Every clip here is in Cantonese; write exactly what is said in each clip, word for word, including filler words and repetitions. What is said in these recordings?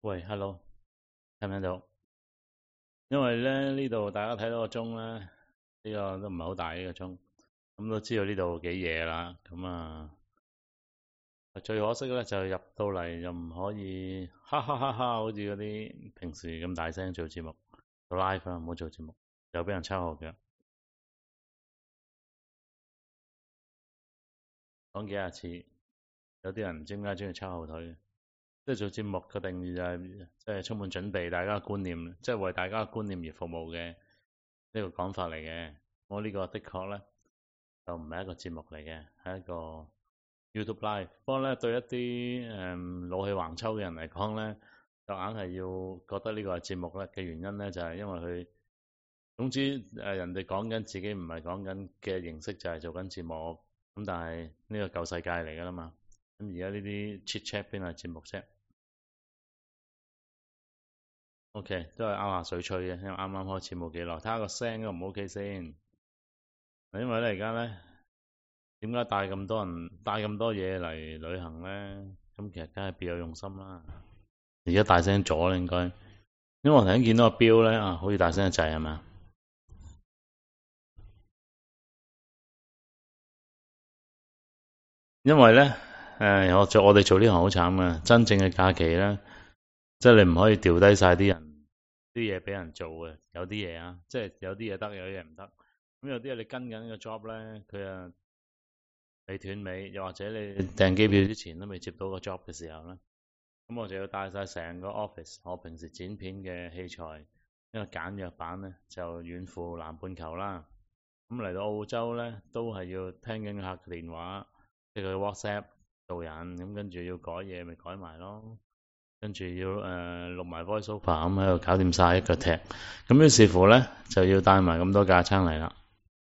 喂，hello，聽唔聽到？因為咧呢度大家睇到個鐘咧，呢個都唔係好大呢個鐘，咁都知道呢度幾夜啦。咁啊，最可惜咧就入到嚟又唔可以哈哈哈哈，好似嗰啲平時咁大聲做節目，做 live 啦，唔好做節目，又俾人抄後腳。講幾廿次，有啲人唔知點解中意抄後腿。即係做節目嘅定義就係，即係充滿準備，大家嘅觀念，即係為大家嘅觀念而服務嘅呢個講法嚟嘅。我呢個的確咧就唔係一個節目嚟嘅，係一個 YouTube Live。不過咧對一啲誒老氣橫秋嘅人嚟講咧，就硬係要覺得呢個係節目咧嘅原因咧，就係因為佢總之誒人哋講緊自己唔係講緊嘅形式，就係做緊節目。咁但係呢個舊世界嚟㗎啦嘛。咁而家呢啲 chit chat 邊係節目啫？OK，都係啱下水吹嘅，因為啱啱開始冇幾耐，睇下個聲都唔 OK 先。因為咧而家咧，點解帶咁多人帶咁多嘢嚟旅行咧？咁其實梗係別有用心啦。而家大聲咗啦，應該，因為我頭先見到個錶咧啊，好似大聲一滯係咪？因為咧，誒，我做我哋做呢行好慘嘅，真正嘅假期咧，即係你唔可以掉低晒啲人啲嘢俾人做嘅，有啲嘢啊，即係有啲嘢得，有啲嘢唔得。咁有啲嘢你跟緊個 job 咧，佢啊未斷尾，又或者你訂機票之前都未接到個 job 嘅時候咧，咁我就要帶晒成個 office，我平時剪片嘅器材，一個簡約版咧就遠赴南半球啦。咁嚟到澳洲咧，都係要聽緊客電話，即係佢 WhatsApp 導引，咁跟住要改嘢咪改埋咯，跟住要誒錄埋 voiceover 咁喺度搞掂晒一腳踢。咁於是乎咧就要帶埋咁多架撐嚟啦。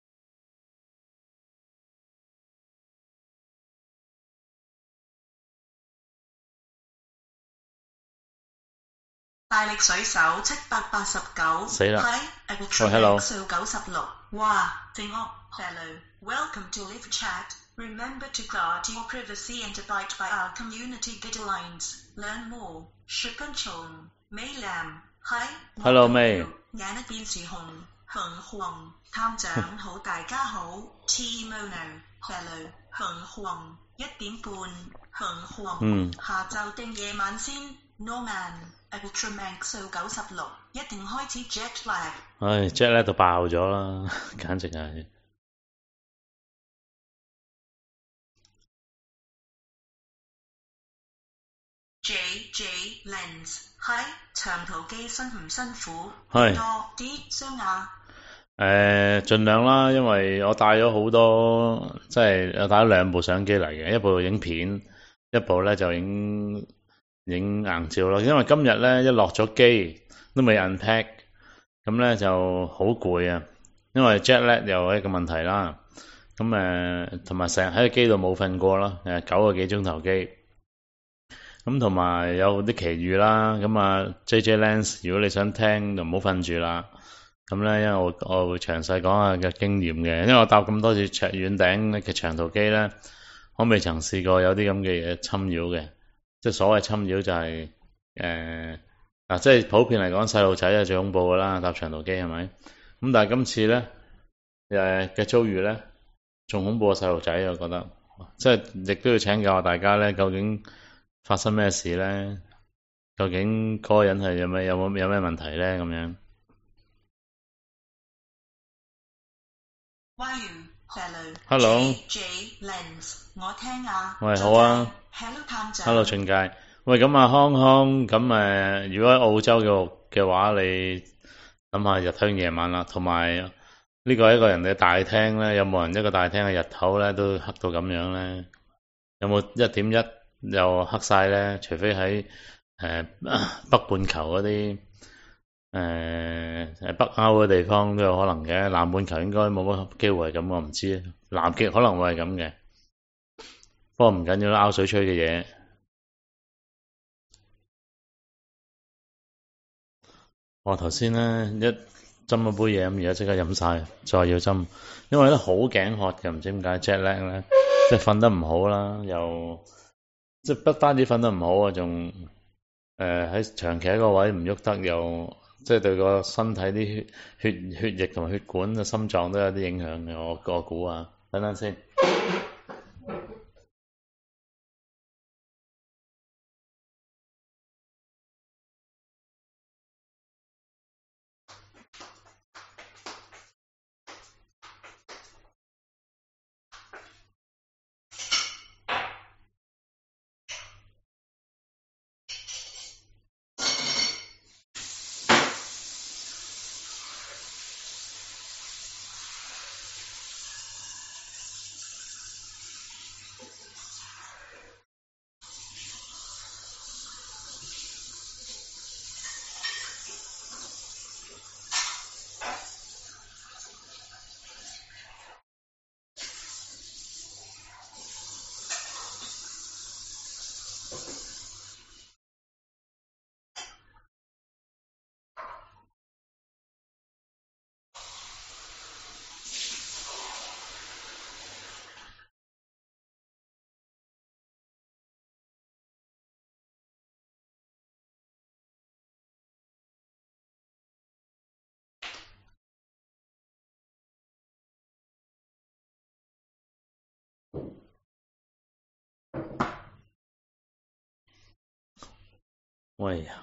大力水手七百八十九， 死啦！ 喂 ，hello， 數九十六，哇，正屋 ，hello，welcome to live chat，remember to guard your privacy and abide by our community guidelines. Learn more，十分鐘，美男，嗨 ，hello 妹， 眼一邊是紅，紅黃，探長好，大家好 ，Timono，hello，紅黃，一點半，紅黃， 嗯， 下晝定夜晚先 ，Norman。Ultraman 數九十六，一定開始 jet lag。 唉 ，jet lag 就爆咗啦，簡直係。 J J Lens，係長途機辛唔辛苦？ 係多啲雙牙。 誒，盡量啦，因為我帶咗好多，即係我帶咗兩部相機嚟嘅，一部影片，一部咧就影。影硬照咯，因為今日咧一落咗機都未 unpack，咁咧就好攰啊。因為 jet lag 又係一個問題啦。咁誒，同埋成日喺個機度冇瞓過啦，誒九個幾鐘頭機。咁同埋有啲奇遇啦。咁啊 J J Lens，如果你想聽就唔好瞓住啦。咁咧，因為我我會詳細講下嘅經驗嘅，因為我搭咁多次長遠頂嘅長途機咧，我未曾試過有啲咁嘅嘢侵擾嘅。即係所謂侵擾就係誒嗱，即係普遍嚟講，細路仔係最恐怖噶啦，搭長途機係咪？咁但係今次咧誒嘅遭遇咧，仲恐怖過細路仔，我覺得，即係亦都要請教下大家咧，究竟發生咩事咧？究竟嗰個人係有咩有冇有咩問題咧？咁樣。Hello。 J Lens，我聽啊。 喂，好啊。 Hello 探長。 Hello 秦介。喂，咁啊康康，咁誒，如果喺澳洲嘅嘅話，你諗下日頭夜晚啦，同埋呢個一個人嘅大廳咧，有冇人一個大廳嘅日頭咧都黑到咁樣咧？有冇一點一又黑晒咧？除非喺誒、呃、北半球嗰啲誒誒北歐嘅地方都有可能嘅，南半球應該冇乜機會係咁，我唔知。南極可能會係咁嘅，不過唔緊要啦，拗水吹嘅嘢。我頭先咧一斟一杯嘢，咁而家即刻飲晒，再要斟，因為咧好頸渴嘅，唔知點解 jet lag 咧，即係瞓得唔好啦，又即係不單止瞓得唔好啊，仲誒喺長期一個位唔喐得，又即係對個身體啲血血血液同埋血管嘅心臟都有啲影響嘅。我我估啊，等等先。喂呀！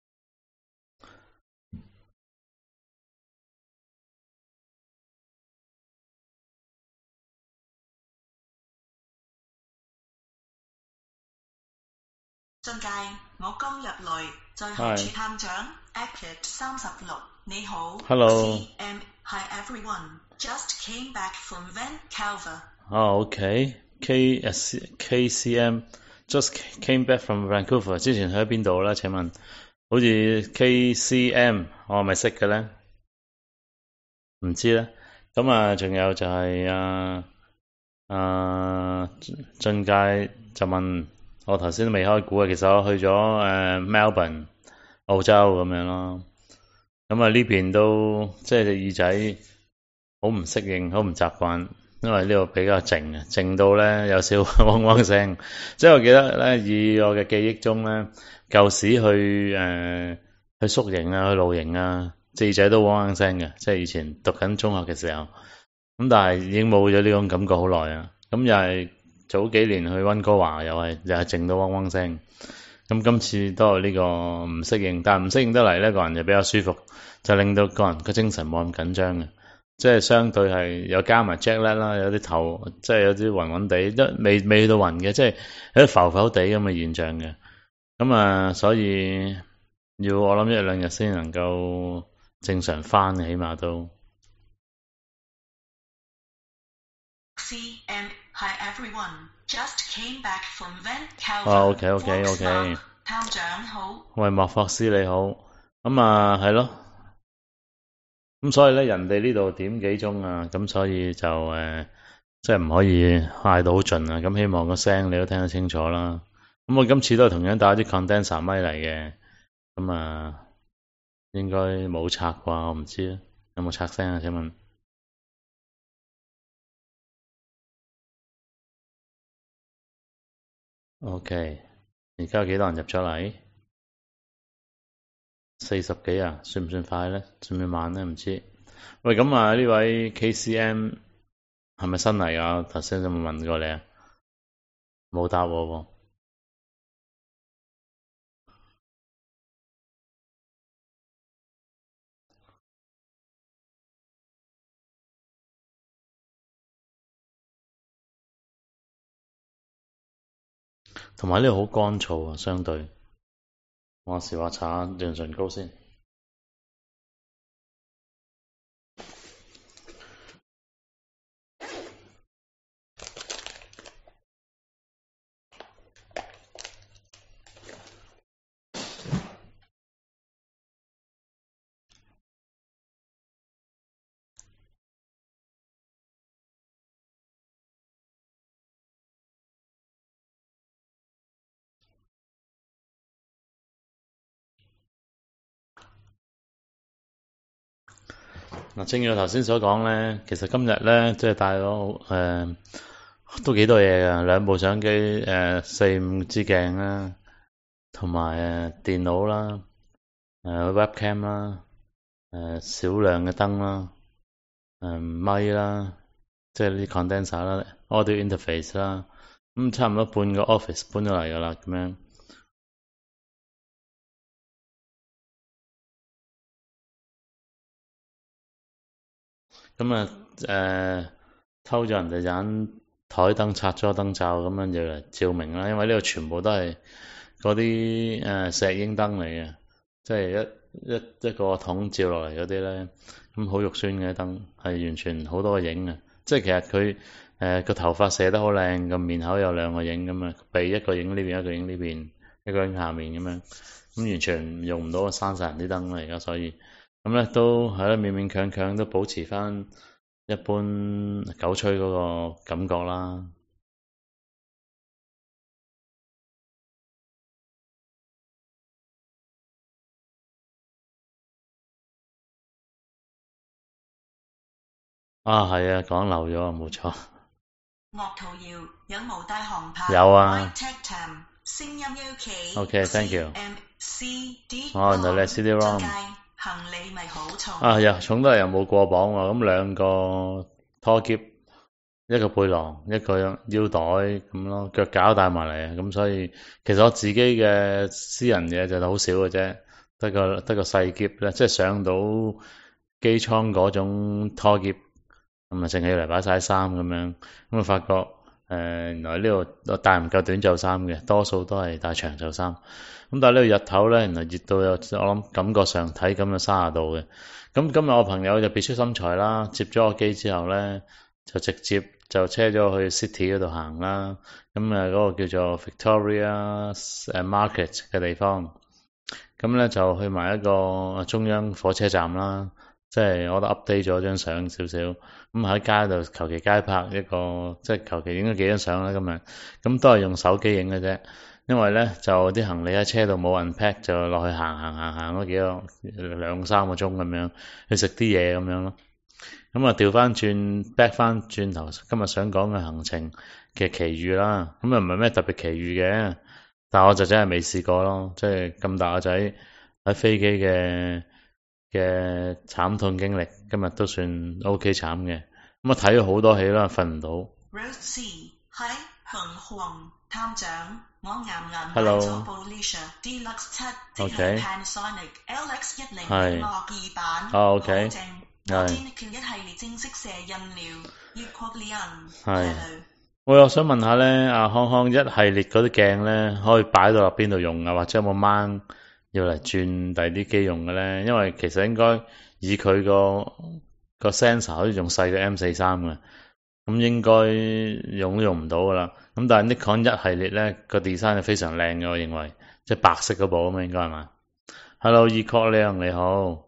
俊介，我剛入來，在何處探長 Exit 三十六，你好 Hello C M Hi everyone, just came back from Vancouver. 哦，OK，K S K C M just came back from Vancouver。之前去咗邊度咧？請問，好似 K C M，我係咪識嘅咧？唔知咧。咁啊，仲有就係啊啊俊介就問我頭先都未開估啊，其實我去咗誒 Melbourne 澳洲咁樣咯。咁啊呢邊都即係隻耳仔好唔適應，好唔習慣。因為呢度比較靜啊，靜到咧有少嗡嗡聲。即係我記得咧，以我嘅記憶中咧，舊時去誒、呃、去宿營啊，去露營啊，耳仔都嗡嗡聲嘅。即係以前讀緊中學嘅時候，咁但係已經冇咗呢種感覺好耐啊。咁又係早幾年去溫哥華，又係又係靜到嗡嗡聲。咁今次都係呢個唔適應，但係唔適應得嚟咧，個人就比較舒服，就令到個人個精神冇咁緊張嘅。即係相對係有加埋 jet lag 啦，有啲頭即係有啲暈暈地，都未未去到暈嘅，即係有啲浮浮地咁嘅現象嘅。咁啊，所以要我諗一兩日先能夠正常翻，起碼都。 C M Hi everyone, just came back from Vancouver. 哦，OK OK OK。 探長好。 喂，莫霍斯你好。咁啊，係咯。咁所以咧，人哋呢度點幾鐘啊？咁所以就誒、呃，即係唔可以嗌到好盡啊！咁希望個聲你都聽得清楚啦。咁我今次都係同樣打啲 condenser 咪嚟嘅。咁啊，應該冇拆啩？我唔知啊，有冇拆聲啊？請問 ？OK，而家有幾多人入咗嚟？四十幾啊？算唔算快咧？算唔算慢咧？唔知。喂，咁啊呢位 K C M 係咪新嚟啊？頭先有冇問過你啊？冇答我喎。同埋呢度好乾燥啊，相對。我試下搽下潤唇膏先。嗱，正如我頭先所講咧，其實今日咧即係帶咗誒都幾多嘢㗎，兩部相機誒四五支鏡啦， 同埋誒電腦啦，誒 webcam 啦，誒少量嘅燈啦，誒咪啦，即係呢啲 condenser 啦，audio interface 啦，咁差唔多半個 office 搬咗嚟噶啦，咁樣。咁啊誒偷咗人哋盞台燈，拆咗燈罩，咁樣就嚟照明啦。因為呢度全部都係嗰啲誒石英燈嚟嘅，即係一一一個筒照落嚟嗰啲咧，咁好肉酸嘅燈，係完全好多個影嘅。即係其實佢誒個頭髮射得好靚，個面口有兩個影咁啊，鼻一個影呢邊，一個影呢邊，一個影下面咁樣，咁完全用唔到閂晒人啲燈啦而家，所以。咁咧都係咯，勉勉強強都保持翻一般九吹嗰個感覺啦。啊，係啊，講漏咗啊，冇錯。 樂圖瑤有無帶航拍？ 有啊。 聲音 OK。 OK，thank you。 M C D。 哦，原來你係 C D ROM。 行李咪好重。 啊，又重得又冇過磅喎，咁兩個拖篋，一個背囊，一個腰袋咁咯，腳架帶埋嚟啊，咁所以其實我自己嘅私人嘢就好少嘅啫，得個得個細篋咧，即係上到機艙嗰種拖篋，咁啊淨係要嚟擺晒衫咁樣，咁啊發覺誒、呃、原來呢度我帶唔夠短袖衫嘅，多數都係帶長袖衫。咁但係呢個日頭咧，原來熱到有我諗感覺上體感有三十度嘅。咁今日我朋友就別出心裁啦，接咗個機之後咧，就直接就車咗去 City 嗰度行啦。咁啊嗰個叫做 Victoria Market 嘅地方，咁咧就去埋一個中央火車站啦。即係我都 update 咗張相少少，咁喺街度求其街拍一個，即係求其影咗幾張相啦。今日咁都係用手機影嘅啫。因為咧就啲行李喺車度冇 unpack，就落去行行行行咗幾個兩三個鐘咁樣去食啲嘢咁樣咯。咁啊調翻轉 back 翻轉頭，今日想講嘅行程嘅奇遇啦。咁啊唔係咩特別奇遇嘅，但我就真係未試過咯。即係咁大個仔喺飛機嘅嘅慘痛經歷，今日都算 OK 慘嘅。咁啊睇咗好多戲啦，瞓唔到。 Road C 喺紅黃探長。我啱啱買 Hello 咗部 Leisure Deluxe 七，即係 Panasonic L X 一零零二版， 好正。 我天權一系列正式射印了，越擴亮。 係。我又想問下咧，阿康康一系列嗰啲鏡咧，可以擺到落邊度用啊？或者有冇掹要嚟轉第啲機用嘅咧？因為其實應該以佢個個 sensor 好似仲細過 M 四三嘅。咁應該用都用唔到噶啦，咁但係 Nikon 一系列咧個 design 係非常靚嘅，我認為即係白色嗰部啊嘛，應該係嘛 ？Hello，易確亮你好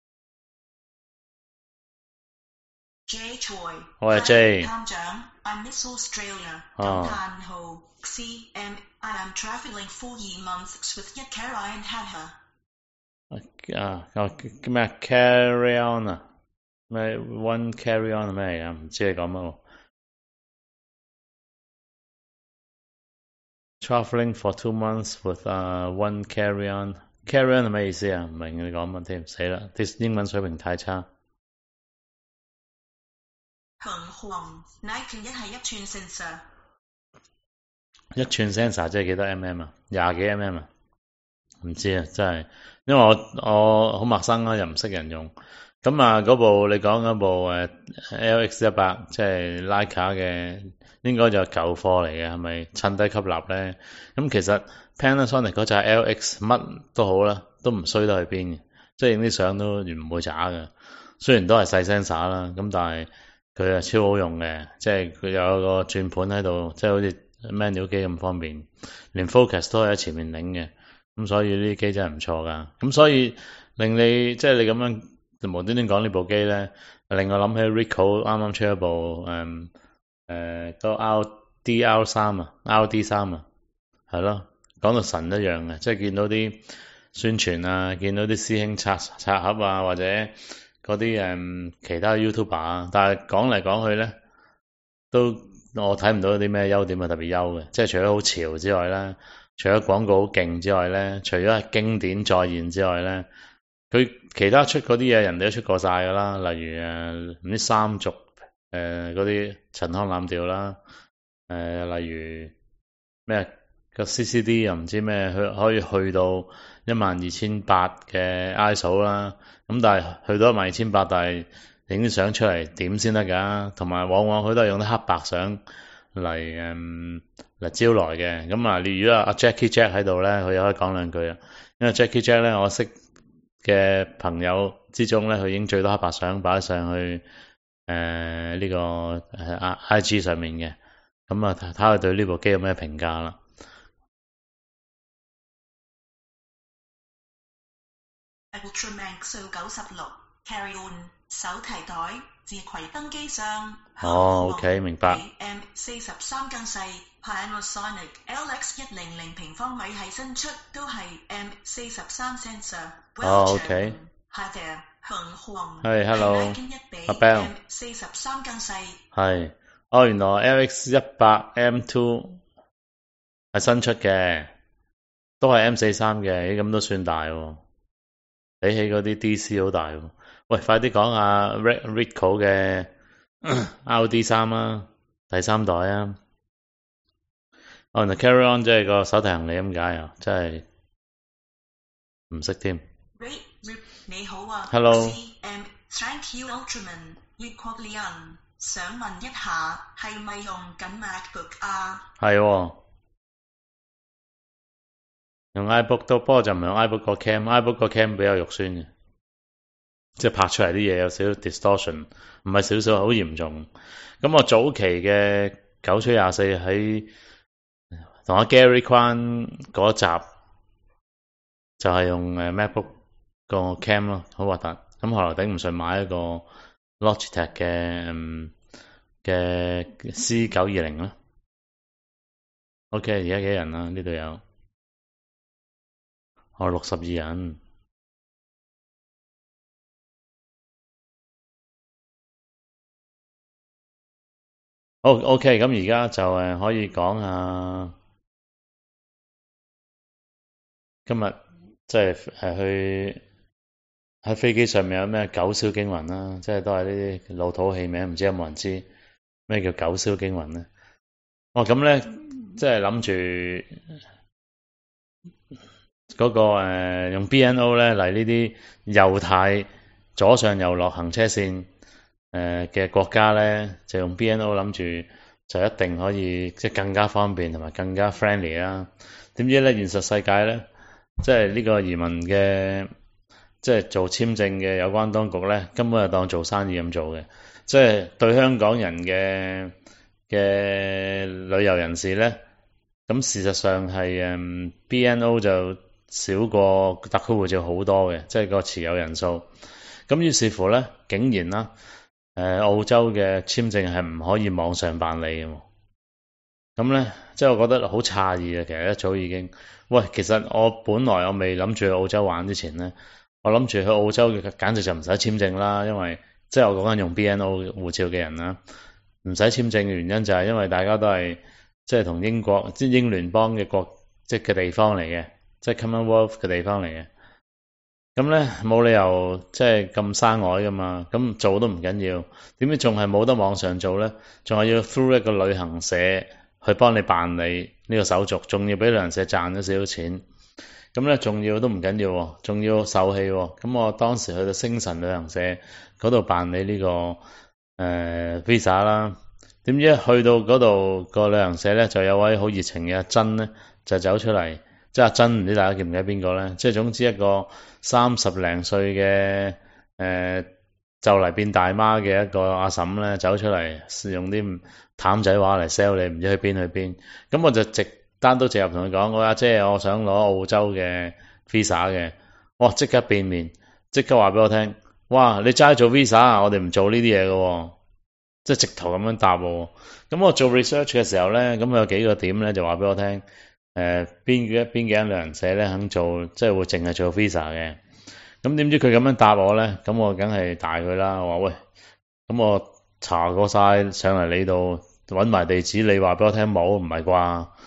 ，J Choi， 我係 J。 探長 ，I miss Australia。 哦。 感嘆號 C M，I am travelling four months with a carry and have her。 啊啊叫咩 carry on 啊？咩 one carry on 係咩嚟㗎？唔知你講乜喎？Traveling for two months with uh, one carry-on，carry-on carry-on 係咩意思啊？唔明你講乜添，死啦！啲英文水平太差。 紅黃 Nikon 一係一寸 sensor， 一寸 sensor 即係幾多 mm 啊？廿幾 mm 啊？唔知啊，真係，因為我我好陌生啦，又唔識人用。咁啊，嗰部你講嗰部誒 L X 一百，即係 Leica 嘅，應該就舊貨嚟嘅，係咪趁低吸納咧？咁其實 Panasonic 嗰隻 L X 乜都好啦，都唔衰得去邊嘅，即係影啲相都唔會渣嘅。雖然都係細 sensor 啦，咁但係佢係超好用嘅，即係佢有個轉盤喺度，即係好似 manual 機咁方便，連 focus 都係喺前面擰嘅，咁所以呢啲機真係唔錯噶。咁所以令你即係你咁樣。就無端端講呢部機咧，令我諗起 Ricoh 啱啱出一部誒誒個 R D R 三啊 ，R D 三啊，係咯，講到神一樣嘅，即係見到啲宣傳啊，見到啲師兄拆拆盒啊，或者嗰啲誒其他 YouTuber 啊，但係講嚟講去咧，都我睇唔到有啲咩優點係特別優嘅，即係除咗好潮之外咧， 除咗廣告好勁之外咧，除咗係經典再現之外咧，佢其他出嗰啲嘢人哋都出過晒㗎啦，例如誒唔知三軸誒嗰啲陳腔濫調啦，誒、呃、例如咩個 C C D 又唔知咩，去可以去到一萬二千八嘅 I S O 啦，咁但係去到一萬二千八，但係影啲相出嚟點先得㗎？同埋往往佢都係用啲黑白相嚟誒嚟招來嘅。咁啊，你如果阿 Jackie Jack 喺度咧，佢又可以講兩句啊。因為 Jackie Jack 咧，我識嘅朋友之中咧，佢影最多黑白相擺上去誒呢、呃這個誒 I G 上面嘅。咁啊，睇下佢對呢部機有咩評價啦。 Ultramax 九十六 Carry On 手提袋自攜登機箱。 哦 ，OK 明白。 M 四十三更細 Panasonic L X 一零零平方米係新出，都係 M 四十三 sensor。 哦 ，OK。 Hi there，紅紅。 係 ，hello。阿 Bell。M 四十三更細。 係。哦，原來 L X 一百 M 二 係新出嘅，都係 M 四十三嘅，咁都算大喎。比起嗰啲 D C 好大喎。喂，快啲講下 Ricoh 嘅 R D 三啊，第三代啊。哦，原來 Carry On 即係個手提行李咁解啊，真係唔識添。 你好啊 ，Hello。 M Thank you Ultraman Ricoh Leon， 想問一下，係咪用緊 MacBook 啊？ 係喎。用 iBook 都，不過就唔係用 iBook 個 cam，iBook 個 cam 比較肉酸嘅，即係拍出嚟啲嘢有少少 distortion， 唔係少少好嚴重。咁我早期嘅九吹廿四喺同阿 Gary Kwan 嗰集就係用誒 MacBook 個 cam 咯，好核突。咁後來頂唔順買一個 Logitech 嘅嘅 C 九二零啦。OK， 而家幾人啊？呢度有。我六十二人。好 OK， 咁而家就誒可以講下今日即係誒去喺飛機上面有咩九霄驚魂啦，即係都係呢啲老土戲名，唔知有冇人知咩叫九霄驚魂咧？哦，咁咧即係諗住。嗰、那個誒、呃、用 B N O 咧嚟呢啲右軚左上右落行車線誒嘅、呃、國家咧，就用 B N O 諗住就一定可以即係更加方便同埋更加 friendly 啦。點知咧現實世界咧，即係呢個移民嘅即係做簽證嘅有關當局咧，根本係當做生意咁做嘅，即係對香港人嘅嘅旅遊人士咧，咁事實上係誒 B N O 就少過特區護照好多嘅，即係個持有人數。咁於是乎咧，竟然啦，誒、呃、澳洲嘅簽證係唔可以網上辦理嘅。咁咧，即係我覺得好詫異啊！其實一早已經，喂，其實我本來我未諗住去澳洲玩之前咧，我諗住去澳洲嘅簡直就唔使簽證啦，因為即係我講緊用 B N O 護照嘅人啦，唔使簽證嘅原因就係因為大家都係即係同英國即係英聯邦嘅國即係嘅地方嚟嘅。即係 Commonwealth 嘅地方嚟嘅，咁咧冇理由即係咁生外噶嘛，咁做都唔緊要，點解仲係冇得網上做咧？仲係要 through 一個旅行社去幫你辦理呢個手續，仲要俾旅行社賺咗少少錢，咁咧仲要都唔緊要，仲要受氣。咁我當時去到星辰旅行社嗰度辦理呢、這個誒、呃、visa 啦，點知去到嗰度個旅行社咧就有位好熱情嘅阿珍咧就走出嚟。即係阿珍，唔知大家記唔記得邊個咧？即係總之一個三十零歲嘅誒，就嚟變大媽嘅一個阿嬸咧，走出嚟用啲淡仔話嚟 sell 你，唔知去邊去邊。咁我就直單刀直入同佢講：我阿姐，我想攞澳洲嘅 visa 嘅。哇！即刻變面，即刻話俾我聽：哇！你齋做 visa，我哋唔做呢啲嘢嘅。即係直頭咁樣答我。咁我做 research 嘅時候咧，咁有幾個點咧，就話俾我聽。誒，邊幾邊幾間旅行社咧肯做，即係會淨係做 visa 嘅。咁點知佢咁樣答我咧？咁我梗係大佢啦。我話喂，咁我查過晒上嚟你度，搵埋地址，你話俾我聽冇，唔係啩？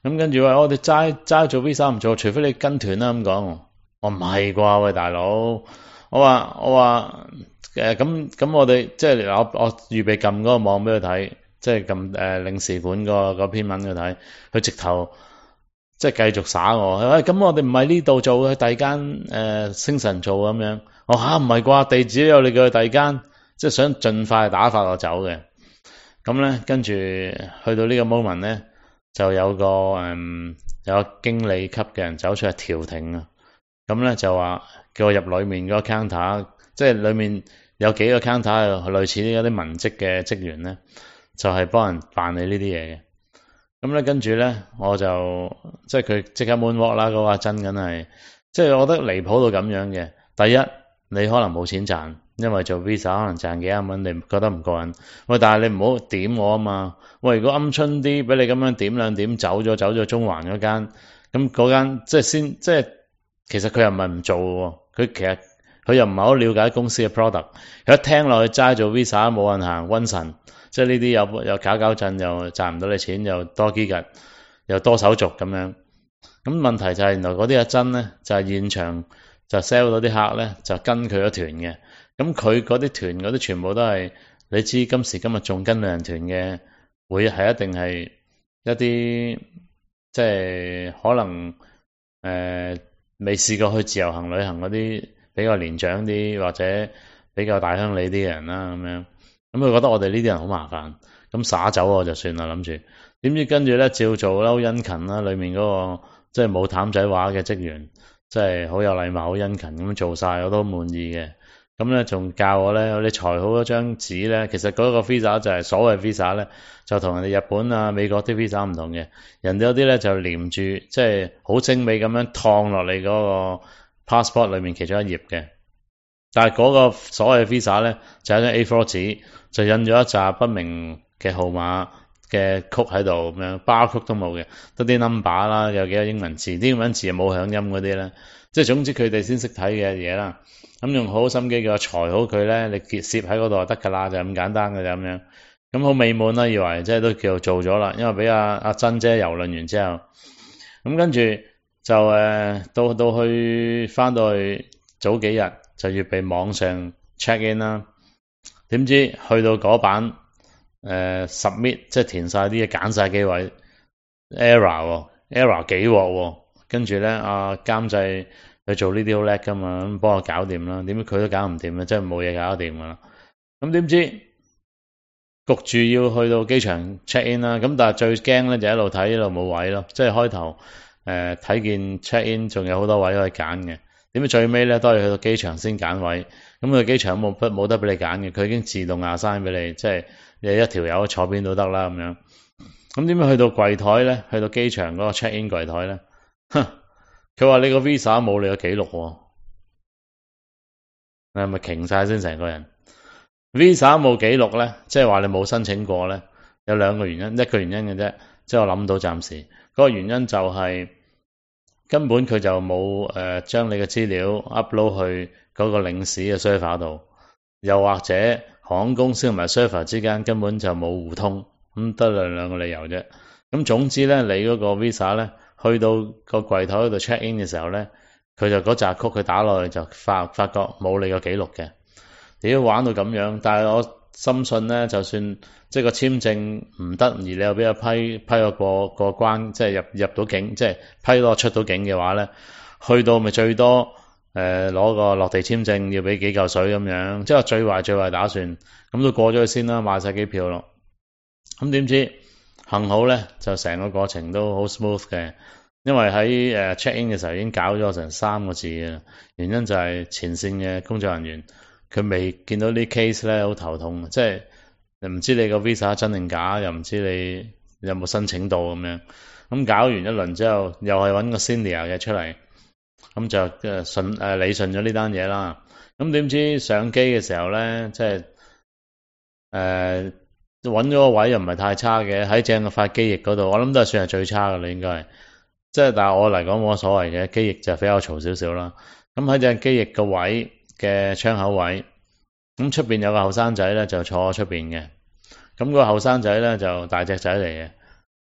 咁跟住話我哋齋齋做 visa 唔做，除非你跟團啦咁講。我唔係啩，喂大佬，我話我話誒咁咁我哋即係我我預備撳嗰個網俾佢睇，即係撳誒領事館個嗰篇文佢睇，佢直頭即係繼續耍我。誒咁我哋唔係呢度做，去第二間誒星辰做咁樣。我吓唔係啩，地址有你叫去第二間，即係想盡快打發我走嘅。咁咧跟住去到呢個 moment 咧，就有個誒、嗯、有個經理級嘅人走出嚟調停啊。咁咧就話叫我入裏面嗰個 counter， 即係裏面有幾個 counter 係類似啲啲文職嘅職員咧，就係、是、幫人辦理呢啲嘢嘅。咁咧跟住咧我就即係佢即刻 moonwalk 啦，嗰個真緊係，即係我覺得離譜到咁樣嘅。第一，你可能冇錢賺，因為做 visa 可能賺幾廿蚊，你覺得唔過癮。喂，但係你唔好點我啊嘛。喂，如果鵪鶉啲俾你咁樣點兩點走咗走咗中環嗰間，咁嗰間即係先即係。其實佢又唔係唔做喎，佢其實佢又唔係好了解公司嘅 product。佢一聽落去齋做 visa 冇人行，瘟神，即係呢啲又又搞搞震，又賺唔到你錢，又多機格，又多手續咁樣。咁問題就係原來嗰啲阿珍咧，就係、是、現場就 sell 到啲客咧，就跟佢個團嘅。咁佢嗰啲團嗰啲全部都係你知今時今日仲跟旅行團嘅，會係一定係一啲即係可能誒。呃未試過去自由行旅行嗰啲比較年長啲或者比較大鄉里啲嘅人啦，咁樣咁佢覺得我哋呢啲人好麻煩，咁灑走我就算啦，諗住點知跟住咧照做啦，好殷勤啦，裏面嗰、嗰個即係冇淡仔話嘅職員，即係好有禮貌、好殷勤咁做晒，我都滿意嘅。咁咧仲教我咧，你裁好嗰張紙咧，其實嗰個 visa 就係所謂 visa 咧，就同人哋日本啊、美國啲 visa 唔同嘅。人哋有啲咧就連住，即係好精美咁樣燙落你嗰個 passport 裏面其中一頁嘅。但係嗰個所謂 visa 咧，就係一張 A 四 紙，就印咗一紮不明嘅號碼嘅曲喺度，咁樣包曲都冇嘅，得啲 number 啦，有幾個英文字，啲英文字又冇響音嗰啲咧，即係總之佢哋先識睇嘅嘢啦。咁用好心機叫我裁好佢咧，你結攝喺嗰度就得噶啦，就咁簡單嘅啫咁樣。咁好美滿啦，以為即係都叫做咗啦，因為俾阿阿珍姐遊論完之後，咁跟住就誒、呃、到到去翻到去早幾日就要被網上 check in 啦。點知去到嗰版誒、呃、submit 即係填晒啲嘢，揀晒機位 error error 幾鑊，跟住咧阿監製。佢做呢啲好叻噶嘛，咁幫我搞掂啦。點解佢都搞唔掂咧？真係冇嘢搞得掂噶啦。咁點知焗住要去到機場 check in 啦。咁但係最驚咧就一路睇一路冇位咯。即係開頭誒睇見 check in 仲有好多位可以揀嘅。點解最尾咧都係去到機場先揀位？咁佢機場冇冇得俾你揀嘅，佢已經自動 assign 俾你，即係你一條友坐邊都得啦咁樣。咁點解去到櫃台咧？去到機場嗰個 check in 櫃台咧？哼！佢話你個 visa 冇你個記錄喎，你係咪傾晒先成個人 ？visa 冇記錄咧，即係話你冇申請過咧，有兩個原因，一個原因嘅啫，即係我諗到暫時嗰、那個原因就係、是、根本佢就冇誒將你嘅資料 upload 去嗰個領事嘅 server 度，又或者航空公司同埋 server 之間根本就冇互通，咁得兩兩個理由啫。咁總之咧，你嗰個 visa 咧。去到個櫃台嗰度 check in 嘅時候咧，佢就嗰扎曲佢打落去就發發覺冇你個記錄嘅，你要玩到咁樣。但係我深信咧，就算即係個簽證唔得，而你又俾佢批批個過過關，即係入入到境，即係批到出到境嘅話咧，去到咪最多誒攞、呃、個落地簽證要俾幾嚿水咁樣，即係最壞最壞打算，咁都過咗去先啦，買晒機票咯。咁點知？幸好咧，就成個過程都好 smooth 嘅，因為喺誒 check in 嘅時候已經搞咗成三個字嘅，原因就係前線嘅工作人員佢未見到啲 case 咧，好頭痛，即係又唔知你個 visa 真定假，又唔知你有冇申請到咁樣。咁搞完一輪之後，又係揾個 senior 嘅出嚟，咁就誒順誒理順咗呢單嘢啦。咁點知上機嘅時候咧，即係誒。呃揾咗個位又唔係太差嘅，喺正個塊機翼嗰度，我諗都係算係最差嘅啦，應該係。即係但係我嚟講冇乜所謂嘅，機翼就比較嘈少少啦。咁喺正機翼個位嘅窗口位，咁出邊有個後生仔咧就坐喺出邊嘅。咁個後生仔咧就大隻仔嚟嘅，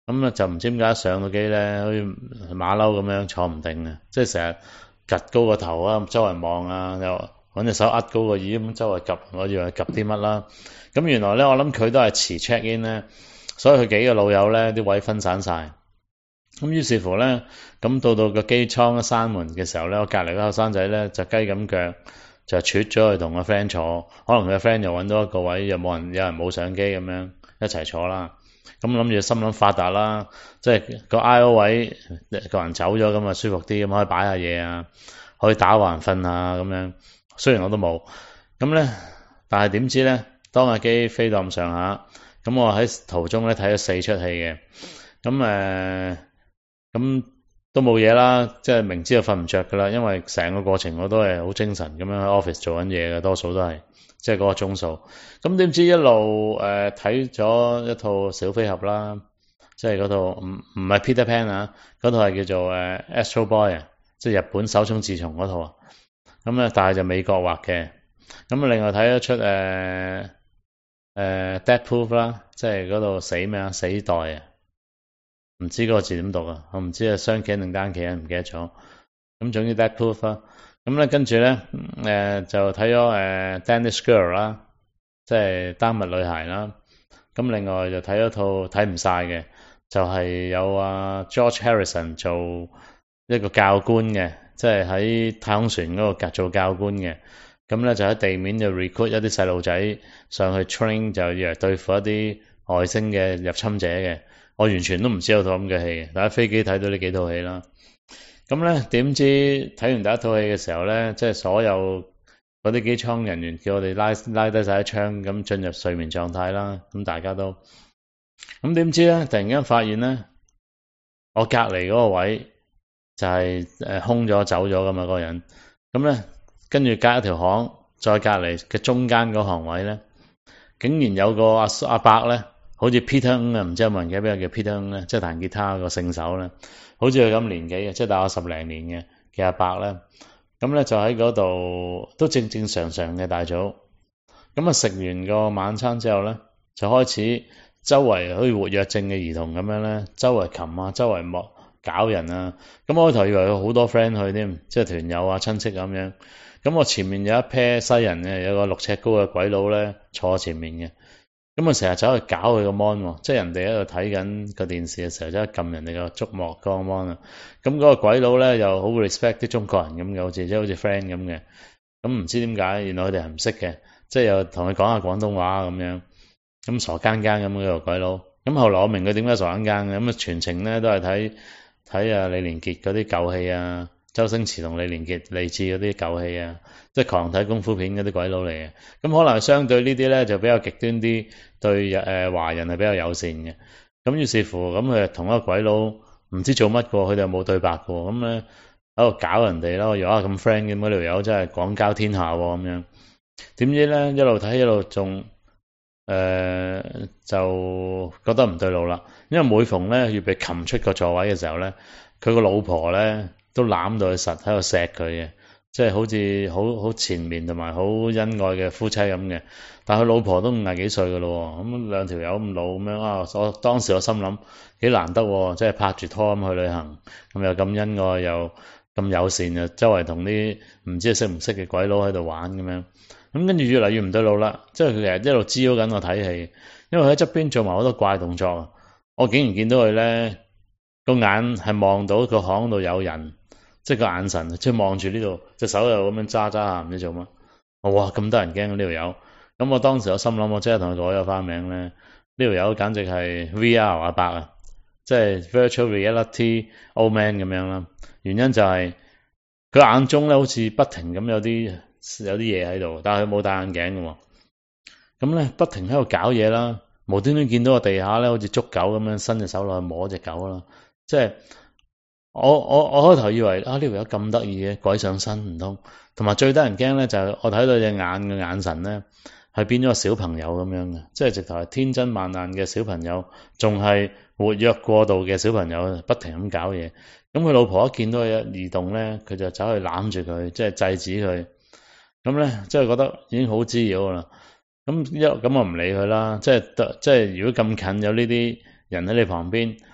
咁啊就唔知點解上到機咧，好似馬騮咁樣坐唔定嘅，即係成日趌高個頭啊，周圍望啊，又揾隻手壓高個耳咁周圍趌，我以為趌啲乜啦。咁原來咧，我諗佢都係遲 check in 咧，所以佢幾個老友咧啲位分散晒。咁於是乎咧，咁到到個機艙一閂門嘅時候咧，我隔離個後生仔咧就雞咁腳就啜咗去同個 friend 坐，可能佢個 friend 又揾到一個位，又冇人有人冇相機咁樣一齊坐啦。咁諗住心諗發達啦，即係個 I O 位個人走咗咁啊舒服啲，咁可以擺下嘢啊，可以打橫瞓下咁樣。雖然我都冇，咁咧，但係點知咧，當架機飛到咁上下，咁我喺途中咧睇咗四出戲嘅，咁誒，咁都冇嘢啦，即係明知道瞓唔着噶啦，因為成個過程我都係好精神咁樣喺 office 做緊嘢嘅，多數都係即係嗰個鐘數。咁點知一路誒睇咗一套小飛俠啦，即係嗰套唔唔係 Peter Pan 啊，嗰套係叫做誒 Astro Boy 啊，即係日本手塚治虫嗰套啊。咁咧，但係就美國畫嘅。咁另外睇得出誒誒、呃呃、Deadpool 啦，即係嗰度死咩啊？死代啊！唔知嗰個字點讀啊？我唔知係雙企定單企啊，唔記得咗。咁總之 Deadpool 啦。咁咧跟住咧誒就睇咗誒 Danish Girl 啦，即係丹麥女孩啦。咁另外就睇咗套睇唔晒嘅，就係、是、有啊 George Harrison 做一個教官嘅。即係喺太空船嗰度做教官嘅，咁咧就喺地面就 recruit 一啲細路仔上去 train， 就以為對付一啲外星嘅入侵者嘅。我完全都唔知有套咁嘅戲，但喺飛機睇到呢幾套戲啦。咁咧點知睇完第一套戲嘅時候咧，即係所有嗰啲機艙人員叫我哋拉拉低晒啲窗，咁進入睡眠狀態啦。咁大家都咁點知咧，突然間發現咧，我隔離嗰個位就係誒空咗走咗噶嘛，嗰個人。咁咧跟住隔一條巷，再隔離嘅中間嗰行位咧，竟然有個阿阿伯咧，好似 Peter Ng 啊，唔知有冇人記得邊個叫 Peter Ng 咧，即係彈吉他個聖手咧，好似佢咁年紀嘅，即係大我十零年嘅嘅阿伯咧。咁咧就喺嗰度都正正常常嘅大早。咁啊食完個晚餐之後咧，就開始周圍好似活躍症嘅兒童咁樣咧，周圍擒啊，周圍摸搞人啊。咁我開頭以為有好多 friend 去添，即係團友啊、親戚咁樣。咁我前面有一 pair 西人嘅，有個六尺高嘅鬼佬咧坐前面嘅。咁我成日走去搞佢個 mon， 即係人哋喺度睇緊個電視嘅時候，走去撳人哋個觸摸個 mon 啊。咁嗰個鬼佬咧又好 respect 啲中國人咁嘅，好似即係好似 friend 咁嘅。咁唔知點解，原來佢哋係唔識嘅，即係又同佢講下廣東話咁樣。咁傻更更咁嘅個鬼佬。咁後來我明佢點解傻更更嘅，咁啊全程咧都係睇睇啊李連杰嗰啲舊戲啊，周星馳同李連杰、李治嗰啲舊戲啊，即係狂睇功夫片嗰啲鬼佬嚟嘅。咁可能相對呢啲咧就比較極端啲，對誒、呃、華人係比較友善嘅。咁於是乎咁佢同一個鬼佬唔知做乜過，佢哋又冇對白過，咁咧喺度搞人哋咯，又話咁 friend 嘅，嗰條友真係廣交天下喎咁樣。點知咧一路睇一路仲誒就覺得唔對路啦，因為每逢咧要被擒出個座位嘅時候咧，佢個老婆咧都攬到佢實喺度錫佢嘅，即係好似好好纏綿同埋好恩愛嘅夫妻咁嘅。但係佢老婆都五廿幾歲㗎咯，咁兩條友咁老咁樣啊！我當時我心諗幾難得，即係拍住拖咁去旅行，咁又咁恩愛又咁友善，又周圍同啲唔知識唔識嘅鬼佬喺度玩咁樣。咁跟住越嚟越唔對路啦，即係佢其實一路滋擾緊我睇戲，因為佢喺側邊做埋好多怪動作，我竟然見到佢咧個眼係望到個巷度有人，即係個眼神即係望住呢度，隻手又咁樣揸揸下，唔知做乜。哇！咁得人驚呢條友，咁我當時我心諗，我即係同佢改咗花名咧，呢條友簡直係 V R 阿伯啊，即係 Virtual Reality Old Man 咁樣啦。原因就係佢眼中咧好似不停咁有啲。有啲嘢喺度，但係佢冇戴眼鏡嘅喎。咁咧不停喺度搞嘢啦，無端端見到個地下咧，好似捉狗咁樣，伸隻手落去摸隻狗啦。即係我我我開頭以為啊，呢條友咁得意嘅，鬼上身唔通？同埋最得人驚咧就係我睇到隻眼嘅眼神咧，係變咗個小朋友咁樣嘅，即係直頭係天真爛漫嘅小朋友，仲係活躍過度嘅小朋友，不停咁搞嘢。咁佢老婆一見到佢一移動咧，佢就走去攬住佢，即係制止佢。咁咧，即係覺得已經好滋擾噶啦。咁一咁我唔理佢啦。即係即係，如果咁近有呢啲人喺你旁邊，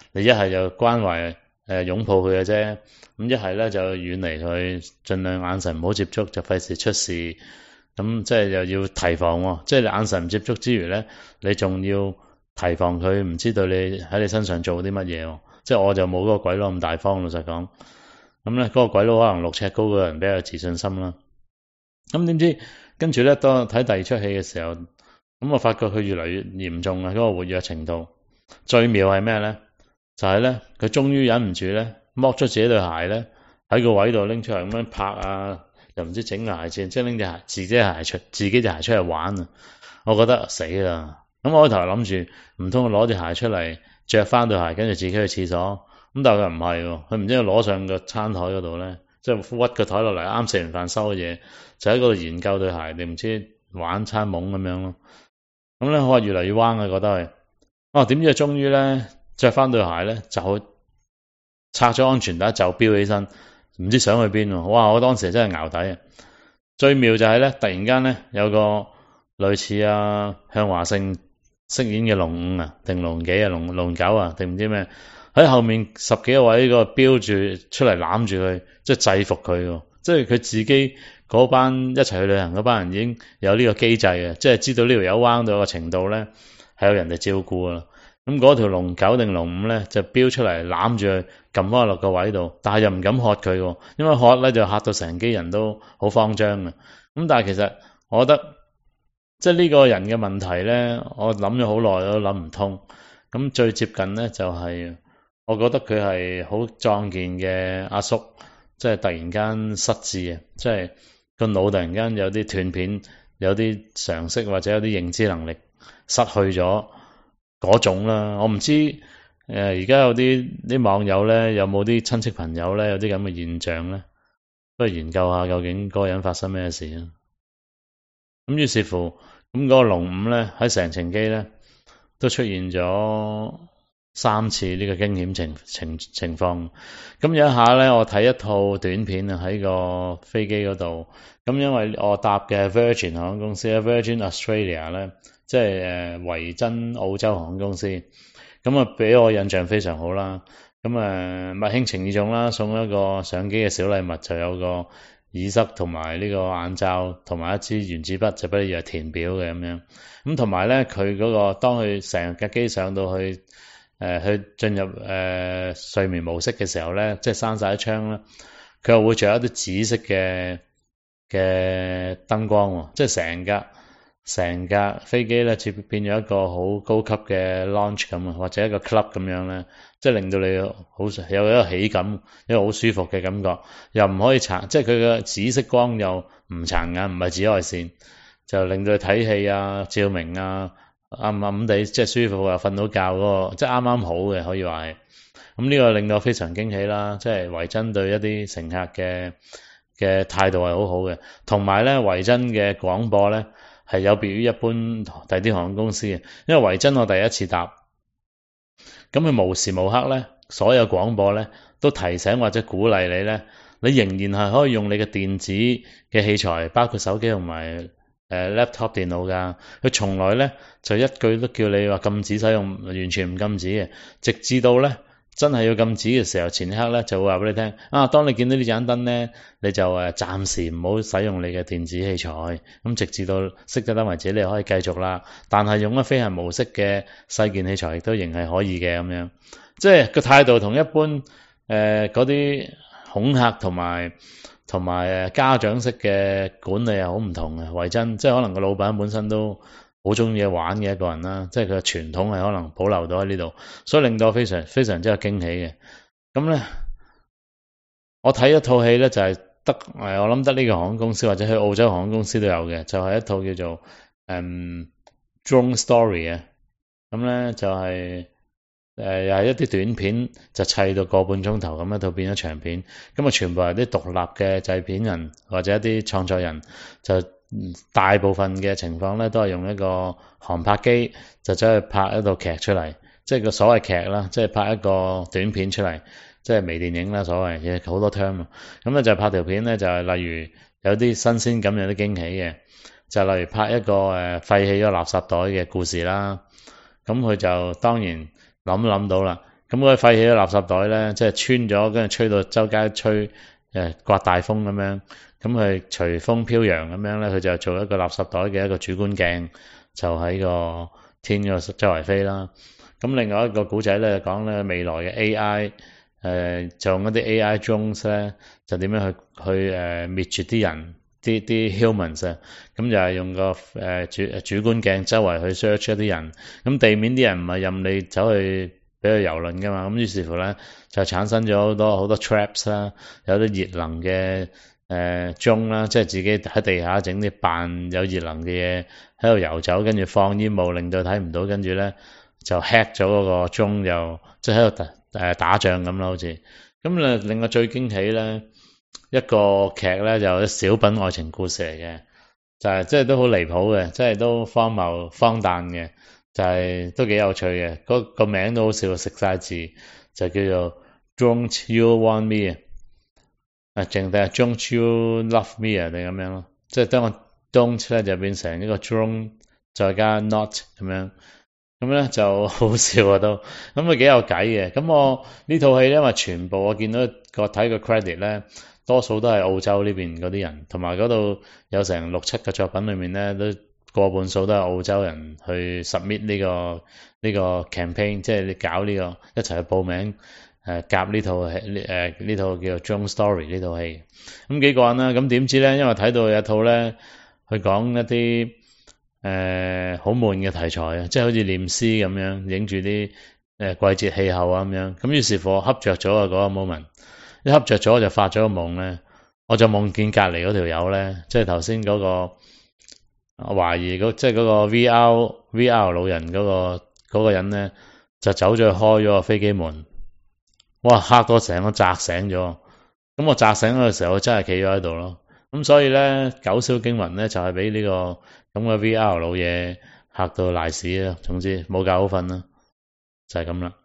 你一係就關懷誒、呃、擁抱佢嘅啫，咁一係咧就遠離佢，盡量眼神唔好接觸，就費事出事。咁即係又要提防喎、哦，即係你眼神唔接觸之餘咧，你仲要提防佢唔知道你喺你身上做啲乜嘢喎。即係我就冇嗰個鬼佬咁大方，老實講。咁咧嗰個鬼佬可能六尺高嘅人比較有自信心啦。咁點知跟住咧，當睇第二出戲嘅時候，咁我發覺佢越嚟越嚴重啊！嗰、那個活躍程度最妙係咩咧？就係、是、咧，佢終於忍唔住咧，剝咗自己對鞋咧，喺個位度拎出嚟咁樣拍啊！又唔知整個鞋墊，即係拎隻鞋自己鞋出自己隻鞋出嚟玩啊！我覺得死啦！咁我開頭諗住唔通攞隻鞋出嚟着翻對鞋，跟住自己去廁所。咁但係佢唔係喎，佢唔知攞上個餐台嗰度咧，即係屈個台落嚟，啱食完飯收嘅嘢，就喺嗰度研究對鞋，你唔知玩餐懵咁樣咯。咁咧我話越嚟越彎啊，覺得係。哦，點知終於咧着翻對鞋咧，就拆咗安全帶就飆起身。唔知想去邊喎？哇！我當時真係淆底啊！最妙就係咧，突然間咧有個類似啊向華勝飾演嘅龍五啊，定龍幾啊，龍龍九啊，定唔知咩喺後面十幾個位個標住出嚟攬住佢，即係制服佢喎。即係佢自己嗰班一齊去旅行嗰班人已經有呢個機制嘅，即係知道呢條友彎到個程度咧係有人哋照顧啊。咁嗰條龍九定龍五咧就飆出嚟攬住佢，撳翻落個位度，但係又唔敢喝佢喎，因為喝咧就嚇到成機人都好慌張嘅。咁但係其實我覺得即係呢個人嘅問題咧，我諗咗好耐都諗唔通。咁最接近咧就係、是、我覺得佢係好壯健嘅阿叔，即係突然間失智啊，即係個腦突然間有啲斷片，有啲常識或者有啲認知能力失去咗。嗰種啦，我唔知誒，而家有啲啲網友咧，有冇啲親戚朋友咧，有啲咁嘅現象咧，不如研究下究竟嗰個人發生咩事啊？咁於是乎，咁嗰個龍五咧喺成程機咧都出現咗三次呢個驚險情情情況。咁有一下咧，我睇一套短片啊，喺個飛機嗰度。咁因為我搭嘅 Virgin 航空公司咧 ，Virgin Australia 咧。即係誒維珍澳洲航空公司，咁啊俾我印象非常好啦。咁誒物輕情意重啦，送一個相機嘅小禮物，就有個耳塞同埋呢個眼罩，同埋一支原子筆，就俾你入填表嘅咁樣。咁同埋咧，佢嗰、那個當佢成架機上到去誒、呃、去進入誒、呃、睡眠模式嘅時候咧，即係閂晒啲窗啦，佢又會着一啲紫色嘅嘅燈光喎，即係成架。成架飛機咧，似變咗一個好高級嘅 lounge 咁啊，或者一個 club 咁樣咧，即係令到你好有一個喜感，一個好舒服嘅感覺，又唔可以殘，即係佢嘅紫色光又唔殘眼，唔係紫外線，就令到你睇戲啊、照明啊，暗暗地即係舒服啊，瞓到覺嗰個，即係啱啱好嘅，可以話係。咁呢個令到我非常驚喜啦，即係維珍對一啲乘客嘅嘅態度係好好嘅，同埋咧維珍嘅廣播咧。係有別於一般第啲航空公司嘅，因為維珍我第一次搭，咁佢無時無刻咧，所有廣播咧都提醒或者鼓勵你咧，你仍然係可以用你嘅電子嘅器材，包括手機同埋誒 laptop 電腦㗎。佢從來咧就一句都叫你話禁止使用，完全唔禁止嘅，直至到咧。真係要禁止嘅時候，前一刻咧就會話俾你聽啊！當你見到呢盞燈咧，你就誒暫時唔好使用你嘅電子器材，咁直至到熄咗燈為止，你可以繼續啦。但係用咗飛行模式嘅細件器材亦都仍係可以嘅咁樣，即係個態度同一般誒嗰啲恐嚇同埋同埋誒家長式嘅管理係好唔同嘅。維珍即係可能個老闆本身都好中意玩嘅一個人啦，即係佢嘅傳統係可能保留到喺呢度，所以令到我非常非常之有驚喜嘅。咁咧，我睇一套戲咧就係、是、得誒，我諗得呢個航空公司或者去澳洲航空公司都有嘅，就係、是、一套叫做誒、嗯、Drone Story 啊。咁咧就係、是、誒、呃、又係一啲短片，就砌到個半鐘頭咁一套變咗長片。咁啊，全部係啲獨立嘅製片人或者一啲創作人就。大部分嘅情況咧，都係用一個航拍機就走去拍一套劇出嚟，即係個所謂劇啦，即係拍一個短片出嚟，即係微電影啦，所謂嘅好多 term。咁咧就拍條片咧，就係例如有啲新鮮感，有啲驚喜嘅，就例如拍一個誒廢棄咗垃圾袋嘅故事啦。咁佢就當然諗諗到啦， 咁嗰啲廢棄嘅垃圾袋咧，即係穿咗，跟住吹到周街吹，誒刮大風咁樣，咁佢隨風飄揚咁樣咧，佢就做一個垃圾袋嘅一個主觀鏡，就喺個天個周圍飛啦。咁另外一個古仔咧，講咧未來嘅 A I，誒、呃、就用一啲 A I drones 咧，就點樣去去誒、呃、滅絕啲人，啲啲 humans 啊，咁就係用個誒、呃、主主觀鏡周圍去 search 一啲人，咁地面啲人唔係任你走去俾佢遊輪噶嘛，咁於是乎咧就產生咗好多好多 traps 啦，有啲熱能嘅誒鐘啦，即係自己喺地下整啲扮有熱能嘅嘢喺度遊走，跟住放煙霧令到睇唔到，跟住咧就 hack 咗嗰個鐘，又即係喺度誒打仗咁啦，好似咁咧。令我最驚喜咧一個劇咧，就係小品愛情故事嚟嘅，就係即係都好離譜嘅，即係都荒謬荒誕嘅，就係都幾有趣嘅。嗰個名都好笑，食晒字就叫做 Don't You Want Me 啊，淨定係 Don't You Love Me 啊，定咁樣咯。即係當個 Don't 咧就變成一個 Don't 再加 Not 咁樣。咁咧就好笑啊都，咁佢幾有計嘅。咁我呢套戲因為全部我見到個睇個 credit 咧，多數都係澳洲呢邊嗰啲人，同埋嗰度有成六七個作品裏面咧，都過半數都係澳洲人去 submit 呢個呢個 campaign， 即係你搞呢個一齊去報名誒夾呢套戲誒呢套叫做 Drone Story 呢套戲，咁幾個人啦。咁點知咧，因為睇到有一套咧，佢講一啲誒好悶嘅題材啊，即係好似念詩咁樣，影住啲誒季節氣候啊咁樣。咁於是乎我恰着咗啊嗰個 moment， 一恰着咗我就發咗個夢咧，我就夢見隔離嗰條友咧，即係頭先嗰個我懷疑嗰即係嗰個 V R V R 老人嗰個嗰個人咧，就走咗去開咗個飛機門，哇嚇到成個扎醒咗。咁我扎醒嗰個時候，我真係企咗喺度咯。咁所以咧，九霄驚魂咧就係俾呢個咁嘅 V R 老嘢嚇到賴屎啊！總之冇覺好瞓啦，就係咁啦。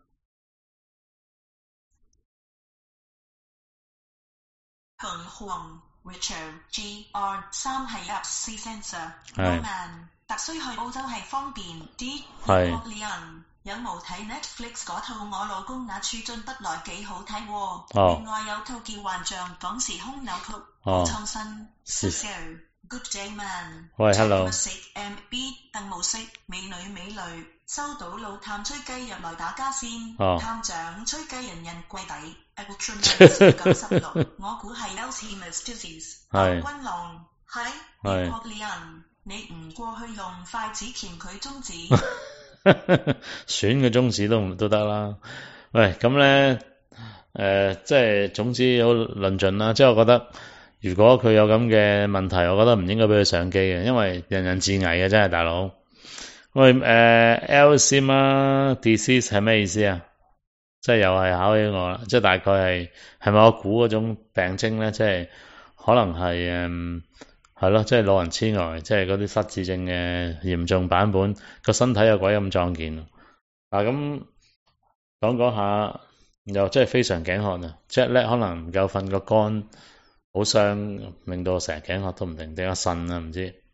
紅紅 Richard G R 三係 Apps Sensor 係 Man， 特需去澳洲係方便啲。 係學人有冇睇 Netflix 嗰套我老公那處進得來幾好睇喎？ 哦另外有套叫幻象講時空扭曲， 哦創新。 是 So Good Day Man， 喂 hello 食 M B 鄧無色美女美女，收到老探吹雞入來打家先。 哦探長吹雞人人跪底 Ultraman 九十六，我估係 Alzheimer's disease。 係君龍係係學李人，你唔過去用筷子鉗佢中指。 選個中指都都得啦。喂，咁咧誒，即係總之好論盡啦。即係我覺得，如果佢有咁嘅問題，我覺得唔應該俾佢上機嘅，因為人人自危嘅真係大佬。喂誒、呃、Alzheimer's disease 係咩意思啊？即係又係考起我啦。即係大概係係咪我估嗰種病徵咧？即係可能係誒係咯，即係老人痴呆，即係嗰啲失智症嘅嚴重版本，個身體有鬼咁壯健。嗱咁講講下，又真係非常頸渴啊！即係咧可能唔夠瞓個肝好傷，令到我成日頸渴都唔定，定下腎啊唔知。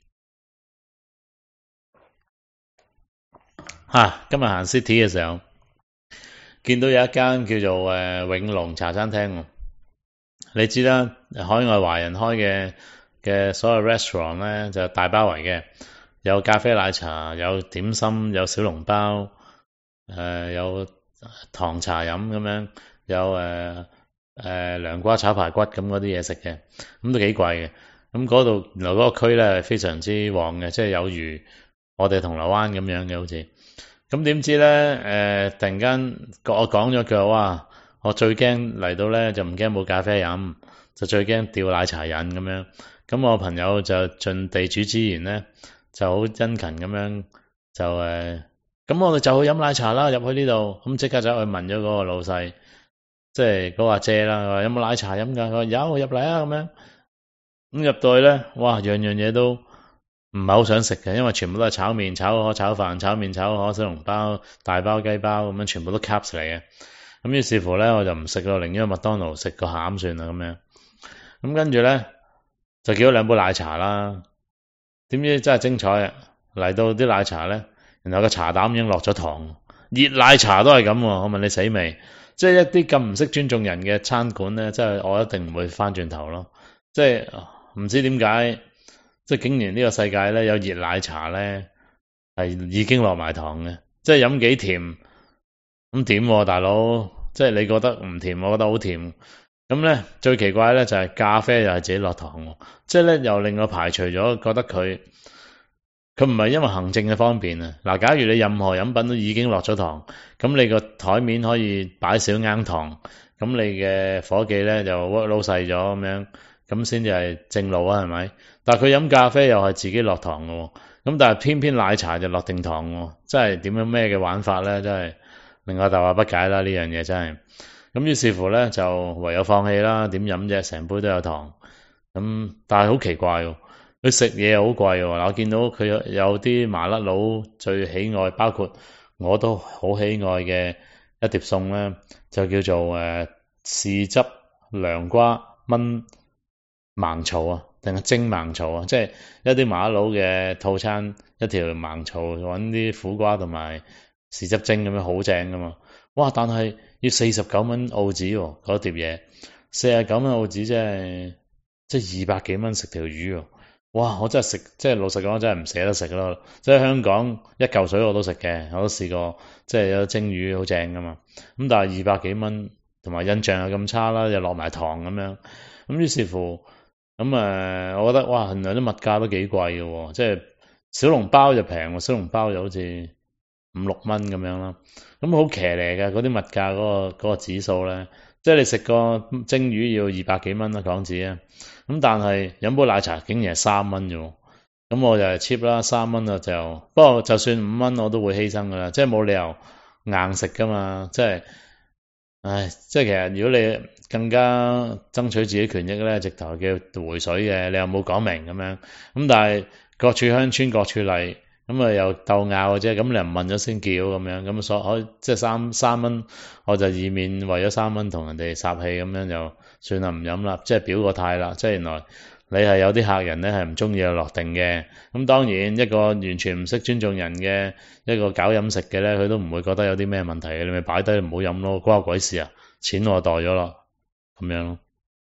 嚇、啊！今日行 City 嘅時候，見到有一間叫做誒、呃、永隆茶餐廳喎。你知啦，海外華人開嘅嘅所有 restaurant 咧就大包圍嘅，有咖啡奶茶，有點心，有小籠包，誒、呃、有糖茶飲咁樣，有誒誒、呃呃、涼瓜炒排骨咁嗰啲嘢食嘅，咁都幾貴嘅。咁嗰度原來嗰個區咧係非常之旺嘅，即係有如我哋銅鑼灣咁樣嘅好似。咁點知咧誒、呃、突然間我講咗句話，我最驚嚟到咧就唔驚冇咖啡飲，就最驚掉奶茶癮咁樣。咁我朋友就盡地主之誼咧，就好殷勤咁樣就誒，咁、呃、我哋就去飲奶茶啦，入去呢度，咁即刻走去問咗嗰個老細，即係嗰個阿姐啦，話有冇奶茶飲㗎？佢話有，入嚟啊咁樣。咁入到去咧，哇，樣樣嘢都唔係好想食嘅，因為全部都係炒麵、炒河、炒飯、炒麵、炒河、小籠包、大包雞包咁樣，全部都 caps 嚟嘅。咁於是乎咧，我就唔食咯，寧願去麥當勞食個餡算啦咁樣。咁跟住咧就叫咗兩杯奶茶啦。點知真係精彩啊！嚟到啲奶茶咧，然後個茶膽已經落咗糖， 熱奶茶都係咁喎，我問你死未？即係一啲咁唔識尊重人嘅餐館咧，即係我一定唔會翻轉頭咯。即係唔知點解，即係竟然呢個世界咧有熱奶茶咧係已經落埋糖嘅，即係飲幾甜咁點喎，大佬？即係你覺得唔甜，我覺得好甜。咁咧最奇怪咧就係咖啡又係自己落糖喎，即係咧又令我排除咗，覺得佢佢唔係因為行政嘅方便啊。嗱，假如你任何飲品都已經落咗糖，咁你個台面可以擺少啱糖，咁你嘅伙計咧就 workload 細咗咁樣，咁先至係正路啊，係咪？但係佢飲咖啡又係自己落糖嘅喎，咁但係偏偏奶茶就落定糖喎，真係點樣咩嘅玩法咧？真係令我大惑不解啦！呢樣嘢真係。咁於是乎咧，就唯有放棄啦。點飲啫？成杯都有糖。咁但係好奇怪喎，佢食嘢又好貴喎。嗱，我見到佢有有啲麻甩佬最喜愛，包括我都好喜愛嘅一碟餸咧，就叫做誒豉汁涼瓜炆盲槽啊，定係蒸盲槽啊？即係一啲麻甩佬嘅套餐，一條盲槽揾啲苦瓜同埋豉汁蒸咁樣，好正噶嘛！哇！但係要四十九蚊澳紙喎，嗰碟嘢四十九蚊澳紙，即係即係二百幾蚊食條魚喎！哇！我真係食，即係老實講，真係唔捨得食咯。即係香港一嚿水我都食嘅，我都試過，即係有蒸魚好正噶嘛。咁但係二百幾蚊，同埋印象又咁差啦，又落埋糖咁樣。咁於是乎，咁誒，我覺得哇，原來啲物價都幾貴嘅喎。即係小籠包就平喎，小籠包就好似五六蚊咁樣啦。咁好騎呢嘅嗰啲物價嗰個嗰個指數咧，即係你食個蒸魚要二百幾蚊啦港紙啊，咁但係飲杯奶茶竟然係三蚊啫喎，咁我就係 cheap 啦，三蚊啊就，不過就算五蚊我都會犧牲噶啦，即係冇理由硬食噶嘛，即係，唉，即係其實如果你更加爭取自己權益咧，直頭叫回水嘅，你又冇講明咁樣，咁但係各處鄉村各處例。咁啊又鬥拗嘅啫，咁你又唔問咗先叫咁樣，咁所可即係三三蚊，我就以免為咗三蚊同人哋霎氣咁樣就算啦，唔飲啦，即係表個態啦。即係原來你係有啲客人咧係唔中意有落定嘅，咁當然一個完全唔識尊重人嘅一個搞飲食嘅咧，佢都唔會覺得有啲咩問題嘅，你咪擺低唔好飲咯，關我鬼事啊，錢我袋咗咯，咁樣咯。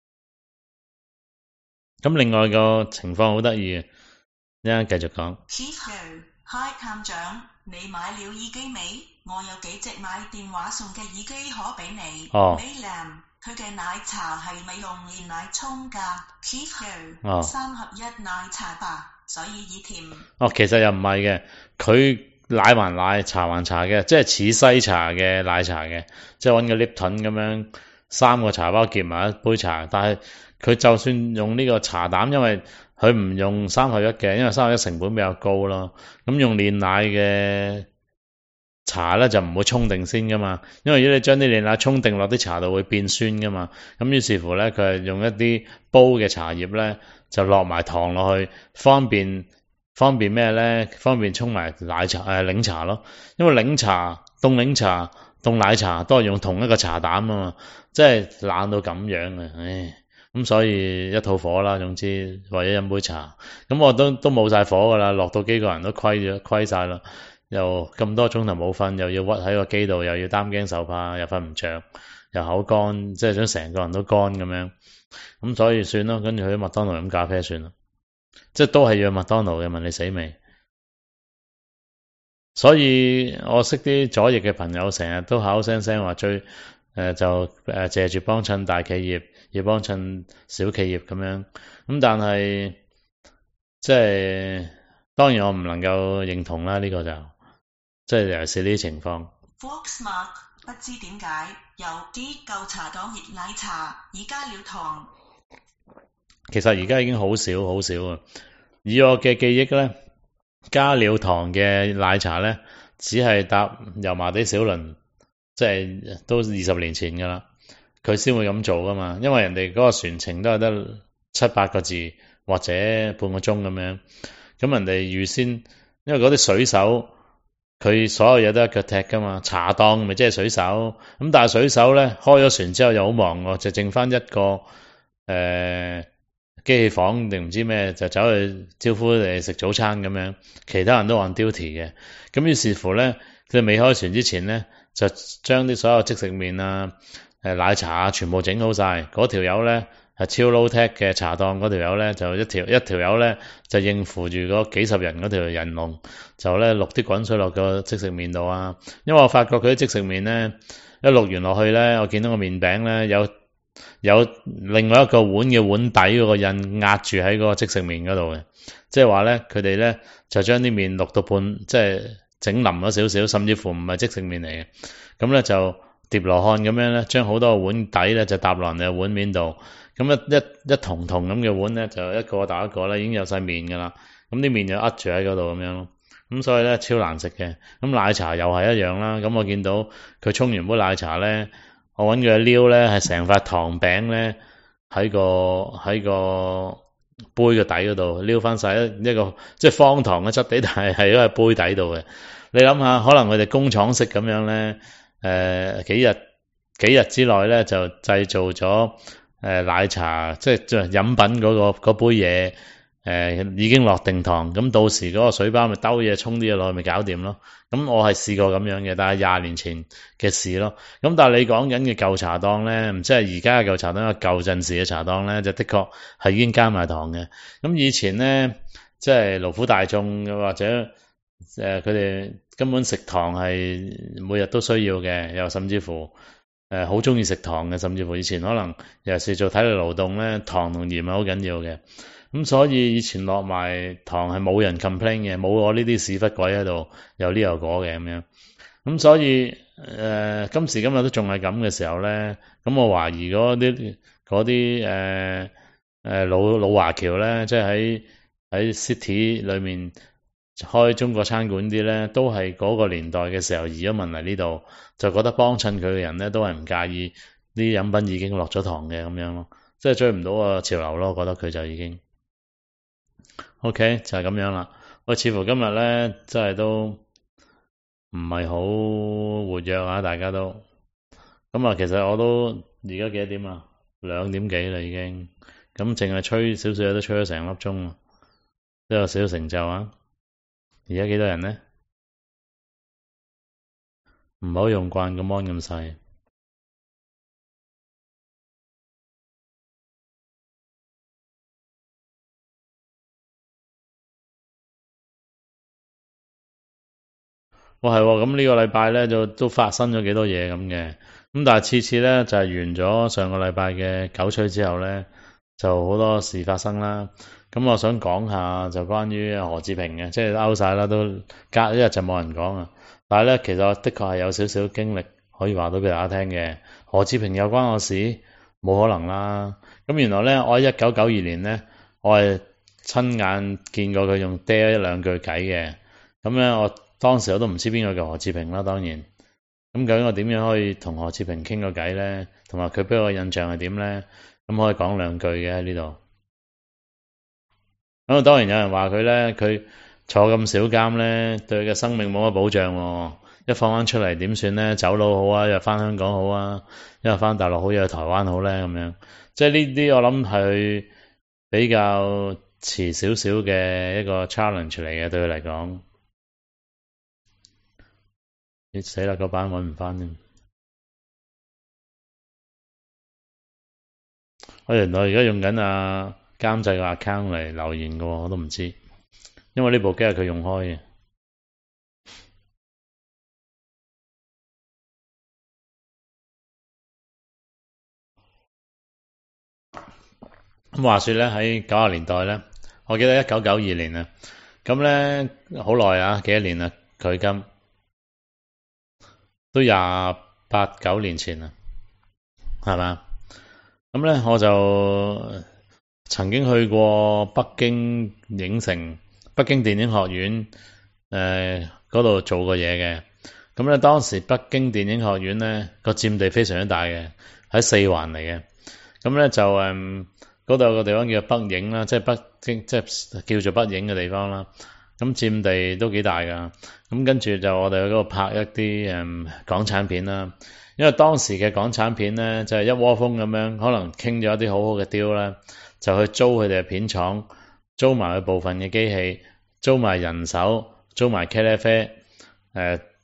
咁另外個情況好得意嘅，一陣繼續講。 Hi 探長，你買了耳機未？我有幾隻買電話送嘅耳機可俾你。 哦。 Maylam，佢嘅奶茶係咪用煉奶沖㗎 Keith 哦。 三合一奶茶吧，所以以甜。 哦，其實又唔係嘅，佢奶還奶，茶還茶嘅，即係似西茶嘅奶茶嘅，即係揾個 Lipton 咁樣三個茶包夾埋一杯茶，但係佢就算用呢個茶膽，因為佢唔用三合一嘅，因為三合一成本比較高咯。咁用煉奶嘅茶咧就唔會沖定先噶嘛，因為如果你將啲煉奶沖定落啲茶度會變酸噶嘛。咁於是乎咧，佢係用一啲煲嘅茶葉咧，就落埋糖落去，方便方便咩咧？方便沖埋奶茶誒、呃、檸茶咯。因為檸茶、凍檸茶、凍奶茶都係用同一個茶膽啊嘛，即係懶到咁樣啊，唉。咁所以一肚火啦，總之為咗飲杯茶，咁我都都冇晒火噶啦，落到機個人都虧咗虧晒啦，又咁多鐘頭冇瞓，又要屈喺個機度，又要擔驚受怕，又瞓唔着，又口乾，即係想成個人都乾咁樣，咁所以算咯，跟住去麥當勞飲咖啡算啦，即係都係要麥當勞嘅，問你死未？所以我識啲左翼嘅朋友成日都口聲聲話追。誒、呃、就誒、呃、借住幫襯大企業，要幫襯小企業咁樣，咁但係即係當然我唔能夠認同啦，呢、這個就即係尤其是呢啲情況。 Foxmark 不知點解有啲舊茶當熱奶茶，而加了糖。 其實而家已經好少好少啊！以我嘅記憶咧，加了糖嘅奶茶咧，只係搭油麻地小輪。即係都二十年前噶啦，佢先會咁做噶嘛，因為人哋嗰個船程都係得七八個字或者半個鐘咁樣，咁人哋預先，因為嗰啲水手佢所有嘢都一腳踢噶嘛，茶檔咪即係水手，咁但係水手咧開咗船之後又好忙喎，就剩翻一個誒、呃、機器房定唔知咩，就走去招呼你食早餐咁樣，其他人都按 duty 嘅，咁於是乎咧。 佢哋未開船之前咧，就將啲所有即食麵啊、誒奶茶啊，全部整好晒。嗰條友咧係超 low tech 嘅茶檔，嗰條友咧就一條一條友咧就應付住嗰幾十人嗰條人龍，就咧淥啲滾水落個即食麵度啊。因為我發覺佢啲即食麵咧一淥完落去咧，我見到個麵餅咧有有另外一個碗嘅碗底嗰個印壓住喺嗰個即食麵嗰度嘅，即係話咧佢哋咧就將啲麵淥到半即係整腍咗少少，甚至乎唔係即食麵嚟嘅，咁咧就疊羅漢咁樣咧，將好多個碗底咧就搭落嚟碗面度，咁一一一筒筒咁嘅碗咧就一個打一個咧已經有晒麵噶啦，咁啲麵就扼住喺嗰度咁樣咯，咁所以咧超難食嘅。咁奶茶又係一樣啦，咁我見到佢沖完杯奶茶咧，我揾佢撩咧係成塊糖餅咧喺個喺個杯嘅底嗰度撩翻晒一一個即係方糖嘅質地，但係係喺杯底度嘅。你諗下，可能佢哋工廠式咁樣咧，誒、呃、幾日幾日之內咧就製造咗誒、呃、奶茶，即係即係飲品嗰、嗰個嗰杯嘢，誒、呃、已經落定糖，咁到時嗰個水包咪兜嘢沖啲嘢落去咪搞掂咯。咁我係試過咁樣嘅，但係廿年前嘅事咯。咁但係你講緊嘅舊茶檔咧，唔即係而家嘅舊茶檔，舊陣時嘅茶檔咧，就的確係已經加埋糖嘅。咁以前咧，即係勞苦大眾或者誒佢哋根本食糖係每日都需要嘅，又甚至乎誒好中意食糖嘅，甚至乎以前可能尤其是做體力勞動咧，糖同鹽係好緊要嘅。咁所以以前落埋糖係冇人 complain 嘅，冇我呢啲屎忽鬼喺度有呢又果嘅咁樣。咁所以誒、呃、今時今日都仲係咁嘅時候咧，咁我懷疑嗰啲嗰啲誒誒老老華僑咧，即係喺喺 city 裏面開中國餐館啲咧，都係嗰個年代嘅時候移咗民嚟呢度，就覺得幫襯佢嘅人咧都係唔介意啲飲品已經落咗糖嘅咁樣咯，即係追唔到個潮流咯，我覺得佢就已經。OK 就係咁樣啦。喂，似乎今日咧真係都唔係好活躍啊，大家都咁啊。其實我都而家幾多點啊？兩點幾啦已經。咁淨係吹少少都吹咗成粒鐘，都有少少成就啊。而家幾多人呢？唔好用慣個 mon 咁細。哇係喎，咁呢個禮拜咧就都發生咗幾多嘢咁嘅，咁但係次次咧就係完咗上個禮拜嘅九吹之後咧，就好多事發生啦。咁我想講下就關於何志平嘅，即係勾晒啦，都隔一日就冇人講啊。但係咧，其實我的確係有少少經歷可以話到俾大家聽嘅。何志平有關我事？冇可能啦。咁原來咧，我喺一九九二年咧，我係親眼見過佢用嗲一兩句偈嘅。咁咧我。當時我都唔知邊個叫何志平啦，當然咁究竟我點樣可以同何志平傾個偈咧？同埋佢俾我印象係點咧？咁可以講兩句嘅喺呢度。咁當然有人話佢咧，佢坐咁少監咧，對佢嘅生命冇乜保障喎。一放翻出嚟點算咧？走佬好啊，又翻香港好啊，因為翻大陸好，又去台灣好咧咁樣。即係呢啲我諗係比較遲少少嘅一個 challenge 嚟嘅，對佢嚟講。你死啦！個版揾唔翻添。我原來而家用緊啊監製個 account 嚟留言嘅，我都唔知，因為呢部機係佢用開嘅。咁話說咧，喺九十年代咧，我記得一九九二年啊，咁咧好耐啊，幾多年啊，佢今。都廿八九年前啦，係嘛？咁咧我就曾經去過北京影城、北京電影學院誒嗰度做過嘢嘅。咁咧當時北京電影學院咧個佔地非常之大嘅，喺四環嚟嘅。咁咧就誒嗰度有個地方叫北影啦，即係北京即係叫做北影嘅地方啦。咁佔地都幾大噶，咁跟住就我哋去嗰度拍一啲誒、嗯、港產片啦。因為當時嘅港產片咧就係、是、一窩蜂咁樣，可能傾咗一啲好好嘅 deal 啦，就去租佢哋嘅片廠，租埋佢部分嘅機器，租埋人手，租埋茄喱啡，誒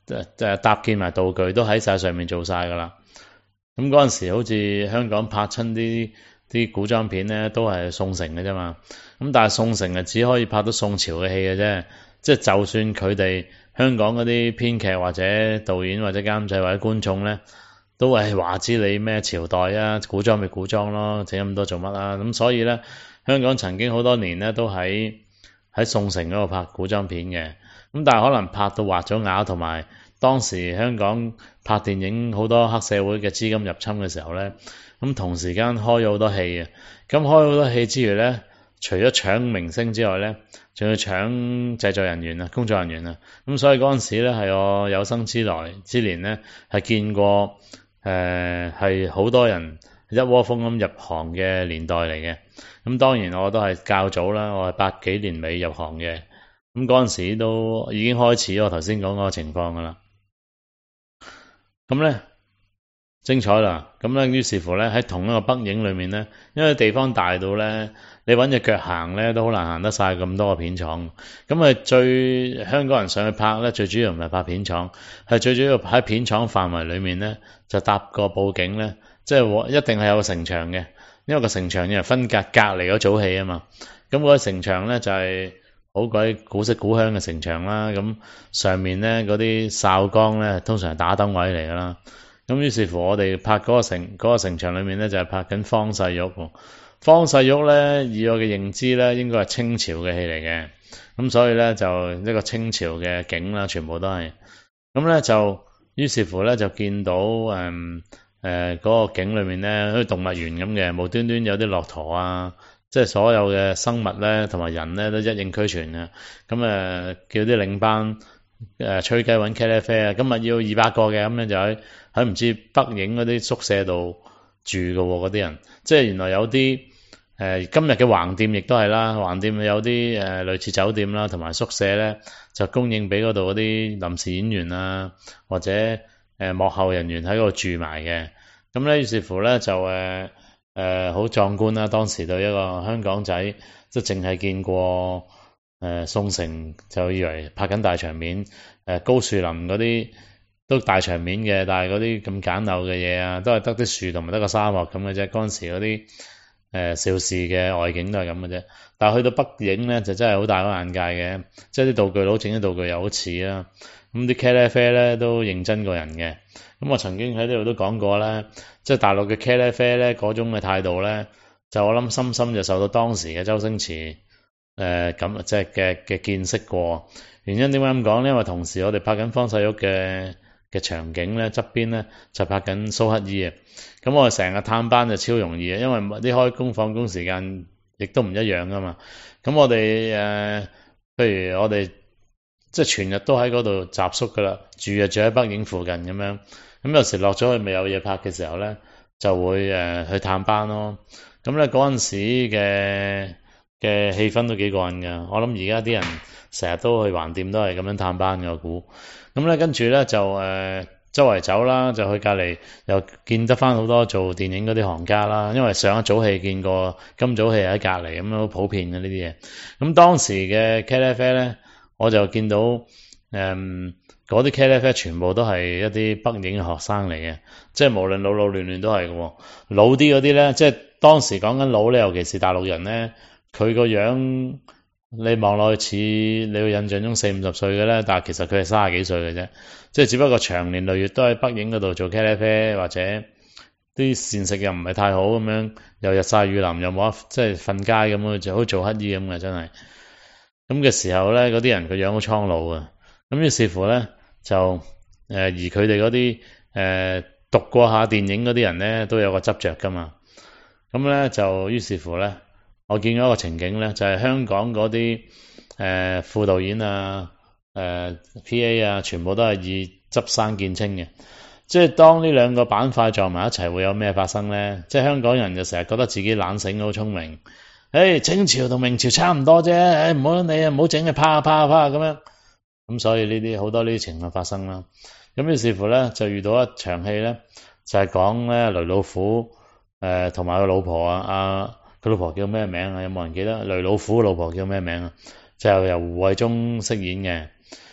誒誒搭建埋道具都喺晒上面做晒㗎啦。咁嗰陣時好似香港拍親啲啲古裝片咧，都係宋城嘅啫嘛。咁但係宋城啊，只可以拍到宋朝嘅戲嘅啫。即係就算佢哋香港嗰啲編劇或者導演或者監製或者觀眾咧，都係話知你咩朝代啊，古裝咪古裝咯，整咁多做乜啊？咁所以咧，香港曾經好多年咧都喺喺宋城嗰度拍古裝片嘅。咁但係可能拍到滑咗牙，同埋當時香港拍電影好多黑社會嘅資金入侵嘅時候咧，咁同時間開咗好多戲嘅。咁開好多戲之餘咧，除咗搶明星之外咧，仲要搶製作人員啊、工作人員啊。咁所以嗰陣時咧，係我有生之來之年咧，係見過誒係好多人一窩蜂咁入行嘅年代嚟嘅。咁當然我都係較早啦，我係八幾年尾入行嘅。咁嗰陣時都已經開始我頭先講嗰個情況噶啦。咁咧精彩啦！咁咧於是乎咧喺同一個北影裏面咧，因為地方大到咧，你揾隻腳行咧都好難行得晒咁多個片廠。咁啊最香港人上去拍咧，最主要唔係拍片廠，係最主要喺片廠範圍裏面咧就搭個佈景咧，即係一定係有個城牆嘅，因為個城牆要分隔隔離嗰組戲啊嘛。咁嗰個城牆咧就係、是。好鬼古色古香嘅城牆啦，咁上面咧嗰啲哨崗咧，通常係打燈位嚟噶啦。咁於是乎，我哋拍嗰個城嗰、嗰個城牆裏面咧，就係、是、拍緊方世玉。方世玉咧，以我嘅認知咧，應該係清朝嘅戲嚟嘅。咁所以咧，就一個清朝嘅景啦，全部都係。咁咧就於是乎咧，就見到誒誒嗰個景裏面咧，好似動物園咁嘅，無端端有啲駱駝啊。即係所有嘅生物咧，同埋人咧都一應俱全嘅。咁誒、呃、叫啲領班誒、呃、吹雞揾茄喱啡啊，今日要二百個嘅，咁樣就喺喺唔知北影嗰啲宿舍度住嘅喎，嗰啲人。即係原來有啲誒、呃、今日嘅橫店亦都係啦，橫店有啲誒、呃、類似酒店啦，同埋宿舍咧就供應俾嗰度嗰啲臨時演員啊，或者誒、呃、幕後人員喺嗰度住埋嘅。咁咧於是乎咧就誒。呃誒，好壯觀啦！當時對一個香港仔，即係淨係見過誒、呃、宋城，就以為拍緊大場面。誒、呃，高樹林嗰啲都大場面嘅，但係嗰啲咁簡陋嘅嘢啊，都係得啲樹同埋得個沙漠咁嘅啫。嗰陣時嗰啲誒邵氏嘅外景都係咁嘅啫。但係去到北影咧，就真係好大個眼界嘅，即係啲道具佬整啲道具又好似啦。咁啲茄喱啡咧都認真過人嘅。咁我曾經喺呢度都講過咧，即係大陸嘅茄喱啡咧嗰種嘅態度咧，就我諗深深就受到當時嘅周星馳誒咁即係嘅嘅見識過。原因點解咁講咧？因為同時我哋拍緊方世玉嘅嘅場景咧，側邊咧就拍緊蘇乞兒啊。咁我哋成日探班就超容易啊，因為啲開工放工時間亦都唔一樣噶嘛。咁我哋誒、呃，譬如我哋即係全日都喺嗰度集宿噶啦，住就住喺北影附近咁樣。咁有時落咗去未有嘢拍嘅時候咧，就會誒、呃、去探班咯。咁咧嗰陣時嘅嘅氣氛都幾過癮㗎。我諗而家啲人成日都去橫店都係咁樣探班嘅，我估。咁咧跟住咧就誒、呃、周圍走啦，就去隔離又見得翻好多做電影嗰啲行家啦。因為上一組戲見過，今組戲喺隔離咁樣好普遍嘅呢啲嘢。咁當時嘅茄喱啡咧，我就見到誒。嗯嗰啲茄喱啡全部都係一啲北影嘅學生嚟嘅，即係無論老老嫩嫩都係嘅。老啲嗰啲咧，即係當時講緊老咧，尤其是大陸人咧，佢個樣你望落去似你個印象中四五十歲嘅咧，但係其實佢係三十幾歲嘅啫，即係只不過長年累月都喺北影嗰度做茄喱啡，或者啲膳食又唔係太好咁樣，又日曬雨淋，又冇得即係瞓街咁樣，就好似做乞兒咁嘅，真係。咁嘅時候咧，嗰啲人個樣好蒼老啊。咁於是乎咧，就誒、呃、而佢哋嗰啲誒讀過下電影嗰啲人咧，都有個執着噶嘛。咁咧就於是乎咧，我見到一個情景咧，就係、是、香港嗰啲誒副導演啊、誒、呃、P A 啊，全部都係以執生見稱嘅。即係當呢兩個板塊撞埋一齊，會有咩發生咧？即係香港人就成日覺得自己懶醒好聰明，誒、hey, 清朝同明朝差唔多啫，誒唔好你啊唔好整嘅啪啪啪咁樣。咁所以呢啲好多呢啲情況發生啦。咁於是乎咧，就遇到一場戲咧，就係講咧雷老虎誒同埋個老婆啊，阿佢老婆叫咩名啊？有冇人記得雷老虎嘅老婆叫咩名啊？就由胡慧中飾演嘅。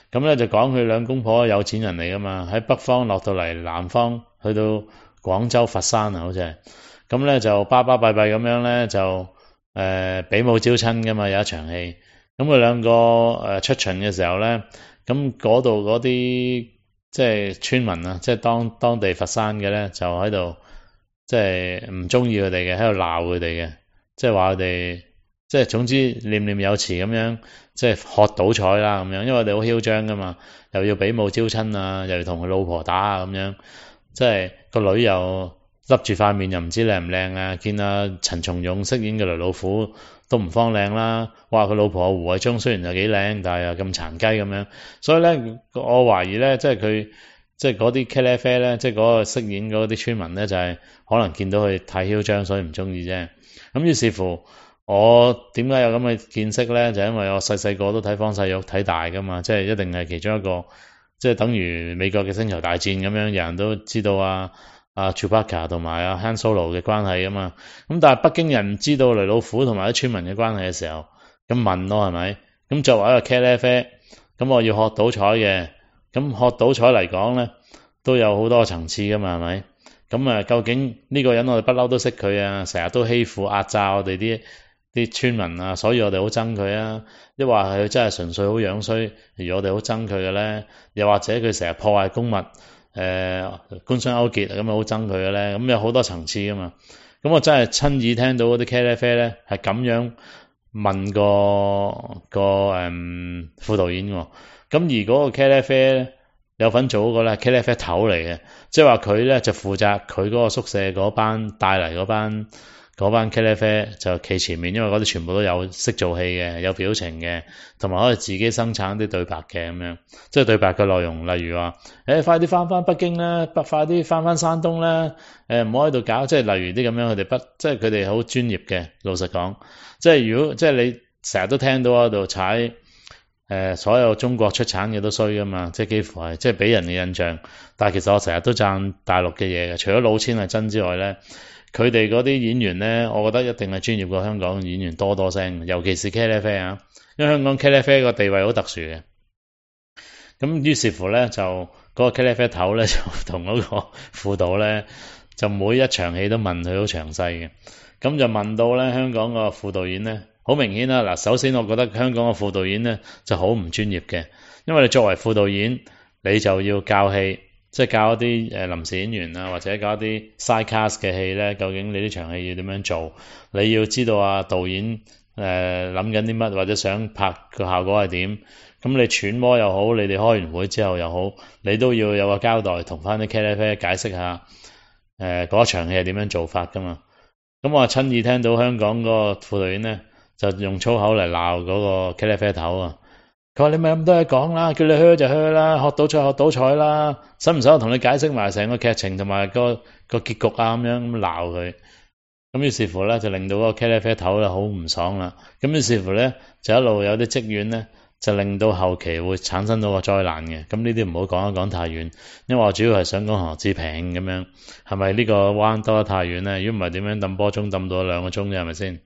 咁咧就講佢兩公婆有錢人嚟噶嘛，喺北方落到嚟南方，去到廣州佛山啊，好似係。咁咧就巴巴閉閉咁樣咧就誒比武招親噶嘛，有一場戲。咁佢兩個誒出巡嘅時候咧，咁嗰度嗰啲即係村民啊，即係當當地佛山嘅咧，就喺度即係唔中意佢哋嘅，喺度鬧佢哋嘅，即係話佢哋即係總之念念有詞咁樣，即係學賭彩啦咁樣，因為佢哋好囂張噶嘛，又要比武招親啊，又要同佢老婆打啊咁樣，即係個女又笠住塊面又唔知靚唔靚啊！見阿陳松勇飾演嘅雷老虎都唔方靚啦，哇！佢老婆胡慧中雖然又幾靚，但係又咁殘雞咁樣，所以咧我懷疑咧，即係佢即係嗰啲茄喱啡咧，即係嗰個飾演嗰啲村民咧，就係、是、可能見到佢太囂張，所以唔中意啫。咁於是乎，我點解有咁嘅見識咧？就因為我細細個都睇方世玉睇大噶嘛，即係一定係其中一個，即係等於美國嘅星球大戰咁樣，人人都知道啊。啊 Chewbacca 同埋阿 Han Solo 嘅關係啊嘛，咁但係北京人唔知道雷老虎同埋啲村民嘅關係嘅時候，咁問咯係咪？咁作為一個茄喱啡，咁我要學賭彩嘅，咁學賭彩嚟講咧，都有好多層次噶嘛，係咪？咁啊，究竟呢個人我哋不嬲都識佢啊，成日都欺負壓榨我哋啲啲村民啊，所以我哋好憎佢啊。一話佢真係純粹好樣衰，而我哋好憎佢嘅咧，又或者佢成日破壞公物。誒、呃，官商勾結咁啊，好憎佢嘅咧，咁有好多層次噶嘛。咁我真係親耳聽到嗰啲茄喱啡咧，係咁樣問個個誒、嗯、副導演喎。咁而嗰個茄喱啡有份做嗰個咧，茄喱啡頭嚟嘅，即係話佢咧就負責佢嗰個宿舍嗰班帶嚟嗰班嗰班茄喱啡就企前面，因為嗰啲全部都有識做戲嘅，有表情嘅，同埋可以自己生產啲對白嘅咁樣，即係對白嘅內容，例如話，誒、欸、快啲翻翻北京啦，不快啲翻翻山東啦，誒唔好喺度搞，即係例如啲咁樣，佢哋不即係佢哋好專業嘅。老實講，即係如果即係你成日都聽到喺度踩，誒、呃、所有中國出產嘅都衰噶嘛，即係幾乎係即係俾人嘅印象。但係其實我成日都讚大陸嘅嘢嘅，除咗老千係真之外咧。佢哋嗰啲演員咧，我覺得一定係專業過香港演員多多聲，尤其是茄喱啡啊，因為香港茄喱啡個地位好特殊嘅。咁於是乎咧，就嗰、嗰個茄喱啡頭咧，就同嗰個副導咧，就每一場戲都問佢好詳細嘅。咁就問到咧，香港個副導演咧，好明顯啦。嗱，首先我覺得香港個副導演咧就好唔專業嘅，因為你作為副導演，你就要教戲。即係教一啲誒臨時演員啊，或者教一啲 side cast 嘅戲咧，究竟你呢場戲要點樣做？你要知道啊，導演誒諗緊啲乜，或者想拍個效果係點？咁你揣摩又好，你哋開完會之後又好，你都要有個交代，同翻啲茄喱啡解釋下誒嗰場戲係點樣做法噶嘛？咁我親耳聽到香港嗰個副導演咧，就用粗口嚟鬧嗰個茄喱啡頭啊！佢話你咪咁多嘢講啦，叫你去就去啦，學賭彩學賭彩啦，使唔使我同你解釋埋成個劇情同埋個個結局啊？咁樣咁鬧佢，咁於是乎咧就令到嗰個茄喱啡頭咧好唔爽啦。咁於是乎咧就一路有啲積怨咧，就令到後期會產生到個災難嘅。咁呢啲唔好講一講太遠，因為我主要係想講何志平咁樣，係咪呢個彎兜得太遠咧？如果唔係點樣揼波鐘揼到兩個鐘啫？係咪先？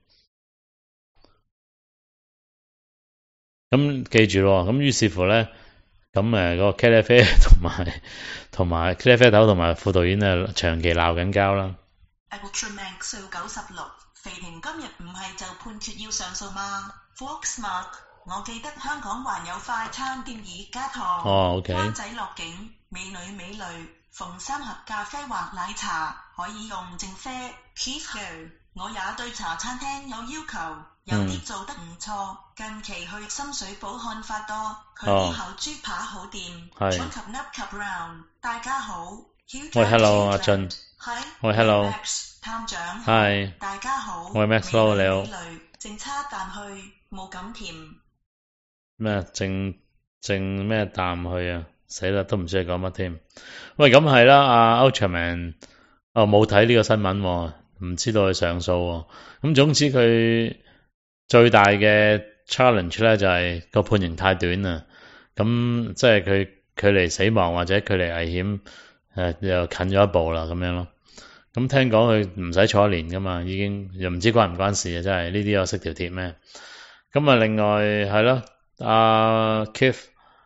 咁記住咯，咁於是乎咧，咁誒個茄喱啡同埋同埋茄喱啡頭同埋副導演啊，長期鬧緊交啦。 Ultramax 數九十六，肥平今日唔係就判決要上訴嗎 ？Foxmark，我記得香港還有快餐店而家堂， 哦 OK， 灣仔落景，美女美女，逢三盒咖啡或奶茶，可以用淨啡 Keith Go。我也對茶餐廳有要求。有啲做得唔錯，近期去深水埗看法多，佢啲口豬扒好掂，超級 nut 及 round。大家好， 喂 hello 阿俊，喂 hello 探長， 係， 大家好， 喂 Max Low 你好， 淨差啖去，冇咁甜。 咩淨淨咩啖去啊？死啦，都唔知你講乜添。喂，咁係啦，阿 Ultraman，哦冇睇呢個新聞，唔知道佢上訴。咁總之佢。最大嘅 challenge 咧就係、是、個判刑太短啦，咁即係佢距離死亡或者距離危險誒、呃、又近咗一步啦咁樣咯。咁聽講佢唔使坐一年噶嘛，已經又唔知關唔關事啊！真係呢啲有識條鐵咩？咁啊，另外係咯，阿 Keith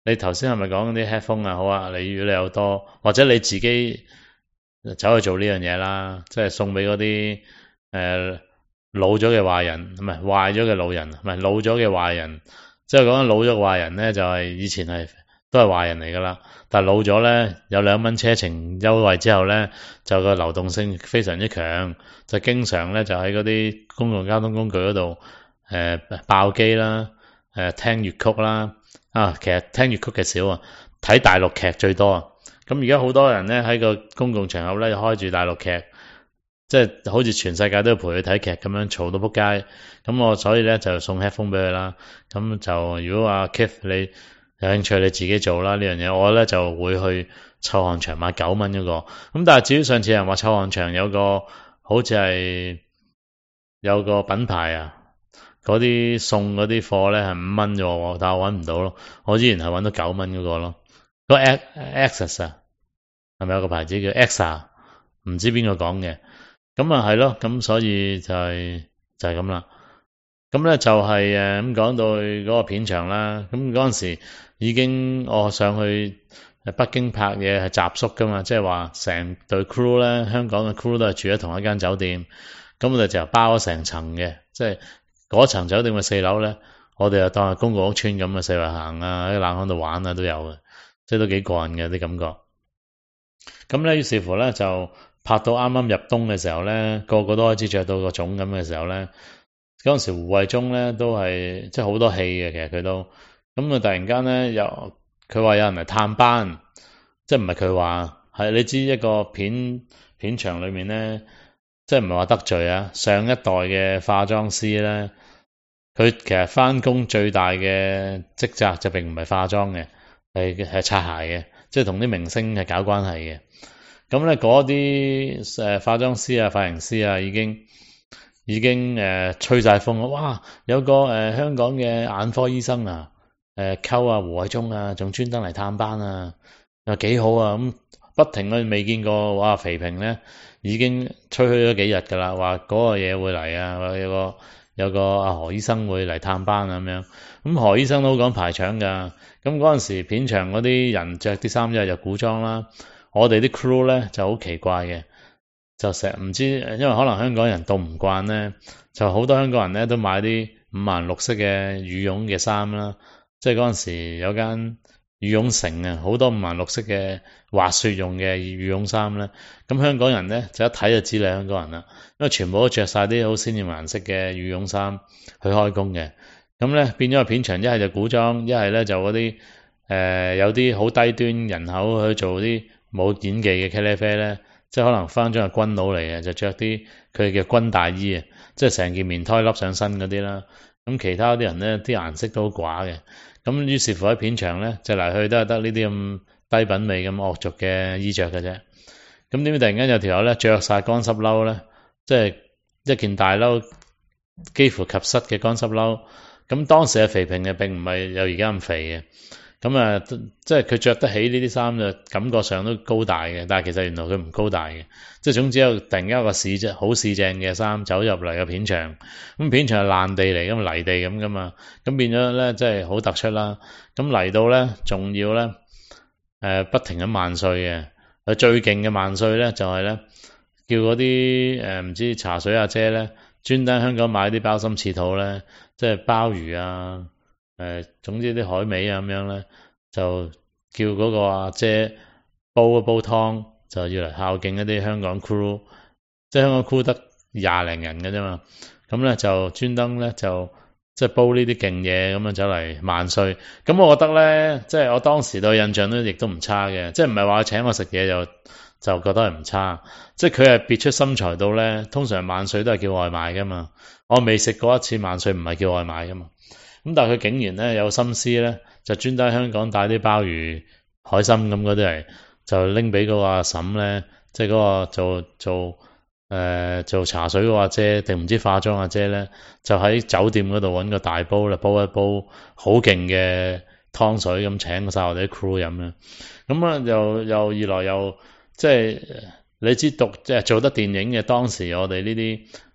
你頭先係咪講啲 headphone 啊？好啊，你如果你有多，或者你自己走去做呢樣嘢啦，即係送俾嗰啲誒老咗嘅壞人，唔係壞咗嘅老人，唔係老咗嘅壞人。即係講緊老咗嘅壞人咧，就係、是、以前係都係壞人嚟噶啦，但係老咗咧有兩蚊車程優惠之後咧，就個流動性非常之強，就經常咧就喺嗰啲公共交通工具嗰度誒爆機啦，誒、呃、聽粵曲啦。啊，其實聽粵曲嘅少啊，睇大陸劇最多啊。咁而家好多人咧喺個公共場合咧開住大陸劇，即係好似全世界都要陪佢睇劇咁樣，嘈到撲街。咁我所以咧就送 headphone 俾佢啦。咁就如果話 Keith 你有興趣，你自己做啦呢樣嘢。我咧就會去臭汗場買九蚊嗰個。咁但係至於上次人話臭汗場有個好似係有個品牌啊。嗰啲送嗰啲貨咧係五蚊啫喎，但係我搵唔到咯。我依然係搵到九蚊嗰個咯。嗰個 Access 啊，係咪有個牌子叫 Exa？ 唔知邊個講嘅。咁啊係咯，咁所以就係就係咁啦。咁咧就係誒咁講到嗰個片場啦。咁嗰陣時已經我上去北京拍嘢係集宿噶嘛，即係話成隊 crew 咧，香港嘅 crew 都係住喺同一間酒店。咁我哋就包咗成層嘅，即係。嗰層酒店嘅四樓咧，我哋就當係公共屋邨咁嘅，四圍行啊，喺冷巷度玩啊都有嘅，即係都幾過癮嘅啲感覺。咁咧，於是乎咧就拍到啱啱入冬嘅時候咧，個個都開始着到個粽咁嘅時候咧，嗰陣時胡慧中咧都係即係好多戲嘅，其實佢都咁啊！突然間咧又佢話有人嚟探班，即係唔係佢話係你知一個片片場裏面咧，即係唔係話得罪啊？上一代嘅化妝師咧。佢其實翻工最大嘅職責就並唔係化妝嘅，係係擦鞋嘅，即係同啲明星係搞關係嘅。咁咧嗰啲誒化妝師啊、髮型師啊，已經已經誒、呃、吹晒風啦！哇，有個誒、呃、香港嘅眼科醫生啊，誒溝啊胡慧中啊，仲專登嚟探班啊，又幾好啊！咁不停啊，未見過哇肥平咧，已經吹噓咗幾日噶啦，話嗰個嘢會嚟啊，話有個。有個阿何醫生會嚟探班啊咁樣，咁何醫生都好講排場噶。咁嗰陣時片場嗰啲人着啲衫一係就古裝啦，我哋啲 crew 咧就好奇怪嘅，就成日唔知，因為可能香港人凍唔慣咧，就好多香港人咧都買啲五顏六色嘅羽絨嘅衫啦，即係嗰陣時有間羽絨城啊，好多五顏六色嘅滑雪用嘅羽絨衫咧，咁香港人咧就一睇就知你香港人啦。因為全部都着晒啲好鮮豔顏色嘅羽絨衫去開工嘅，咁咧變咗個片場一係就古裝，一係咧就嗰啲誒有啲好低端人口去做啲冇演技嘅茄喱啡咧，即係可能翻咗係軍佬嚟嘅，就着啲佢嘅軍大衣啊，即係成件棉胎笠上身嗰啲啦。咁其他啲人咧啲顏色都好寡嘅，咁於是乎喺片場咧就嚟去都係得呢啲咁低品味咁惡俗嘅衣着嘅啫。咁點解突然間有條友咧着晒乾濕褸咧？即係一件大褸，幾乎及膝嘅乾濕褸。咁當時嘅肥平嘅並唔係有而家咁肥嘅。咁啊，即係佢着得起呢啲衫就感覺上都高大嘅，但係其實原來佢唔高大嘅。即係總之有突然間有個市正好市正嘅衫走入嚟嘅片場，咁片場係爛地嚟，咁泥地咁噶嘛，咁變咗咧即係好突出啦。咁嚟到咧仲要咧誒、呃、不停咁萬歲嘅，佢最勁嘅萬歲咧就係、是、咧。叫嗰啲誒唔知茶水阿姐咧，專登香港買啲鮑參翅肚咧，即係鮑魚啊，誒、呃、總之啲海味啊咁樣咧，就叫嗰個阿姐煲一煲湯，就要嚟孝敬一啲香港 crew，即係香港 crew 得廿零人嘅啫嘛，咁咧就專登咧就即係煲呢啲勁嘢咁樣走嚟萬歲，咁我覺得咧，即係我當時對印象都亦都唔差嘅，即係唔係話請我食嘢就。就覺得係唔差，即係佢係別出心裁到咧。通常萬歲都係叫外賣噶嘛，我未食過一次萬歲唔係叫外賣噶嘛。咁但係佢竟然咧有心思咧，就專登喺香港帶啲鮑魚、海參咁嗰啲嚟，就拎俾嗰個阿嬸咧，即係嗰個做做誒、呃、做茶水嗰個阿姐定唔知化妝阿姐咧，就喺酒店嗰度揾個大煲啦，煲一煲好勁嘅湯水咁請晒我哋啲 crew 飲啦。咁啊又又二來又。即係你知讀即係做得電影嘅，當時我哋呢啲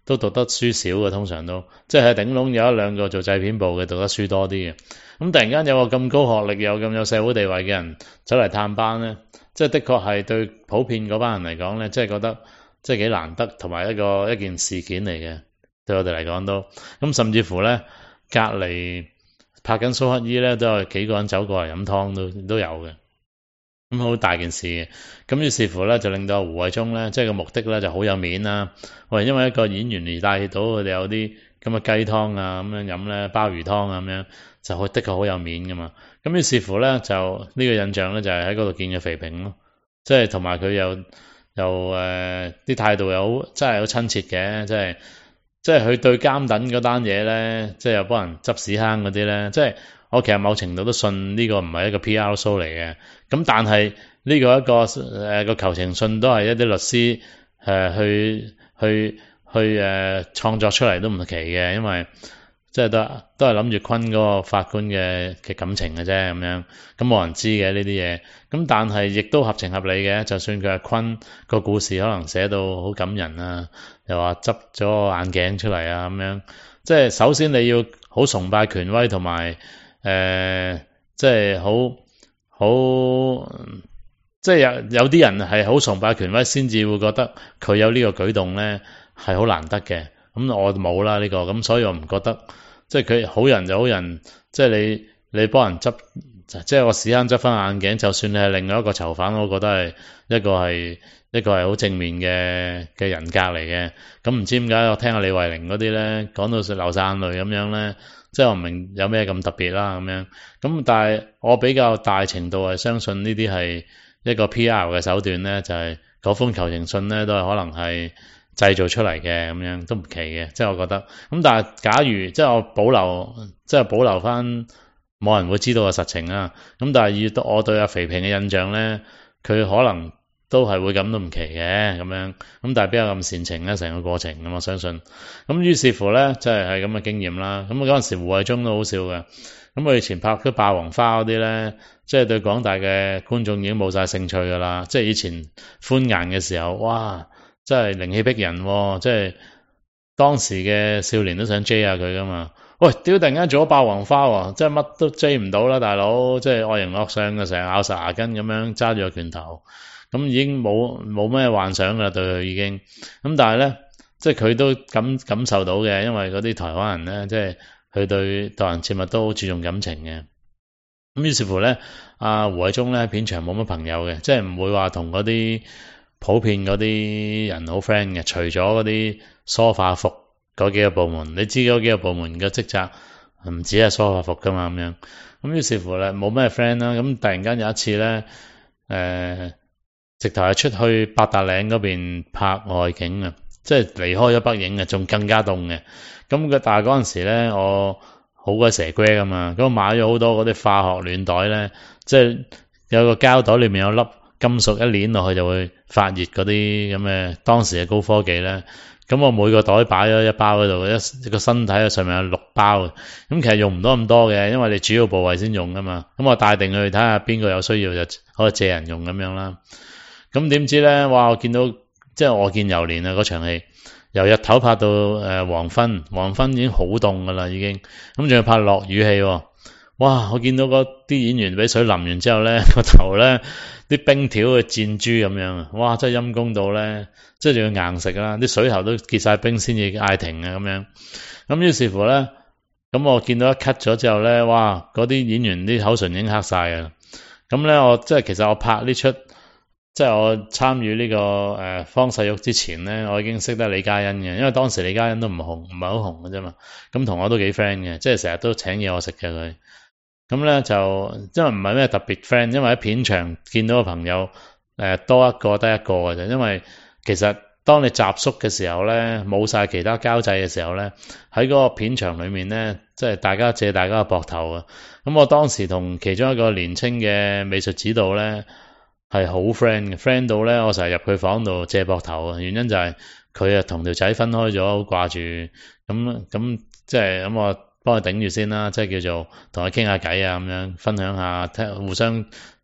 都讀得書少嘅，通常都即係頂籠有一兩個做製片部嘅讀得書多啲嘅。咁突然間有個咁高學歷又咁有社會地位嘅人走嚟探班咧，即係的確係對普遍嗰班人嚟講咧，即係覺得即係幾難得，同埋一個一件事件嚟嘅，對我哋嚟講都咁，甚至乎咧隔離拍緊蘇乞兒咧都有幾個人走過嚟飲湯都都有嘅。咁好大件事嘅，咁於是乎咧就令到胡慧中咧，即係個目的咧就好有面啦。喂，因為一個演員而帶到佢哋有啲咁嘅雞湯啊，咁樣飲咧鮑魚湯啊，咁樣就好的確好有面噶嘛。咁於是乎咧就呢、這個印象咧就係喺嗰度見嘅肥平咯，即係同埋佢又又誒啲態度又好真係好親切嘅，即係即係佢對監躉嗰單嘢咧，即係又幫人執屎坑嗰啲咧，即係。我其實某程度都信呢個唔係一個 P R show 嚟嘅，咁但係呢個一個誒個求情信都係一啲律師誒、呃、去去去誒創、呃、作出嚟都唔奇嘅，因為即係都都係諗住昆嗰個法官嘅嘅感情嘅啫咁樣，咁冇人知嘅呢啲嘢，咁但係亦都合情合理嘅，就算佢係昆個故事可能寫到好感人啊，又話執咗個眼鏡出嚟啊咁樣，即係首先你要好崇拜權威同埋。誒、呃，即係好好，即係有有啲人係好崇拜權威，先至會覺得佢有呢個舉動咧係好難得嘅。咁我冇啦呢個，咁所以我唔覺得，即係佢好人就好人，即係你你幫人執，即係個屎坑執翻眼鏡，就算你係另外一個囚犯，我覺得係一個係一個係好正面嘅嘅人格嚟嘅。咁唔知點解我聽下李慧玲嗰啲咧講到流晒眼淚咁樣咧。即係我唔明有咩咁特別啦咁樣，咁但係我比較大程度係相信呢啲係一個 P R 嘅手段咧，就係、是、嗰封求情信咧都係可能係製造出嚟嘅咁樣，都唔奇嘅。即係我覺得，咁但係假如即係我保留，即係保留翻冇人會知道嘅實情啊。咁但係以我對阿肥平嘅印象咧，佢可能。都係會咁都唔奇嘅咁樣，咁但係邊有咁煽情咧？成個過程咁我相信，咁於是乎咧，即係係咁嘅經驗啦。咁嗰陣時胡慧中都好笑嘅，咁我以前拍啲霸王花嗰啲咧，即係對廣大嘅觀眾已經冇晒興趣噶啦。即係以前歡顏嘅時候，哇，真係靈氣逼人，即係當時嘅少年都想追下佢噶嘛。喂，屌！突然間做咗霸王花，即係乜都追唔到啦，大佬！即係外形落相嘅，成日咬實牙根咁樣揸住個拳頭。咁已經冇冇咩幻想啦，對佢已經咁，但係咧，即係佢都感感受到嘅，因為嗰啲台灣人咧，即係佢對待人接物都好注重感情嘅。咁於是乎咧，阿胡慧中咧片場冇乜朋友嘅，即係唔會話同嗰啲普遍嗰啲人好 friend 嘅，除咗嗰啲梳化服嗰幾個部門，你知嗰幾個部門嘅職責唔止係梳化服噶嘛咁樣。咁於是乎咧冇咩 friend 啦，咁突然間有一次咧，誒、呃。直頭係出去八達嶺嗰邊拍外景啊，即係離開咗北影啊，仲更加凍嘅。咁佢但係嗰陣時咧，我好鬼蛇龜噶嘛，咁我買咗好多嗰啲化學暖袋咧，即係有個膠袋裏面有粒金屬，一捻落去就會發熱嗰啲咁嘅當時嘅高科技咧。咁我每個袋擺咗一包喺度，一個身體上面有六包。咁其實用唔到咁多嘅，因為你主要部位先用噶嘛。咁我帶定佢睇下邊個有需要就可以借人用咁樣啦。咁點知咧？哇！我見到即係我見猶憐啊！嗰場戲由日頭拍到誒、呃、黃昏，黃昏已經好凍噶啦，已經咁仲要拍落雨戲、哦。哇！我見到嗰啲演員俾水淋完之後咧，個頭咧啲冰條嘅箭豬咁樣啊！哇！真係陰公到咧，即係仲要硬食啦，啲水喉都結晒冰先至嗌停啊咁樣。咁於是乎咧，咁我見到一 cut 咗之後咧，哇！嗰啲演員啲口唇已經黑晒啊！咁咧我即係其實我拍呢出。即係我參與呢個誒方世玉之前咧，我已經識得李嘉欣嘅，因為當時李嘉欣都唔紅，唔係好紅嘅啫嘛。咁同我都幾 friend 嘅，即係成日都請嘢我食嘅佢。咁咧就因為唔係咩特別 friend，因為喺片場見到個朋友誒、呃、多一個得一個嘅啫。因為其實當你集宿嘅時候咧，冇晒其他交際嘅時候咧，喺嗰個片場裏面咧，即係大家借大家嘅膊頭啊。咁我當時同其中一個年青嘅美術指導咧。係好 friend 嘅 friend 到咧，我成日入佢房度借膊頭啊！原因就係佢啊同條仔分開咗，好掛住咁咁，即係咁我幫佢頂住先啦，即係叫做同佢傾下偈啊，咁樣分享下，聽互相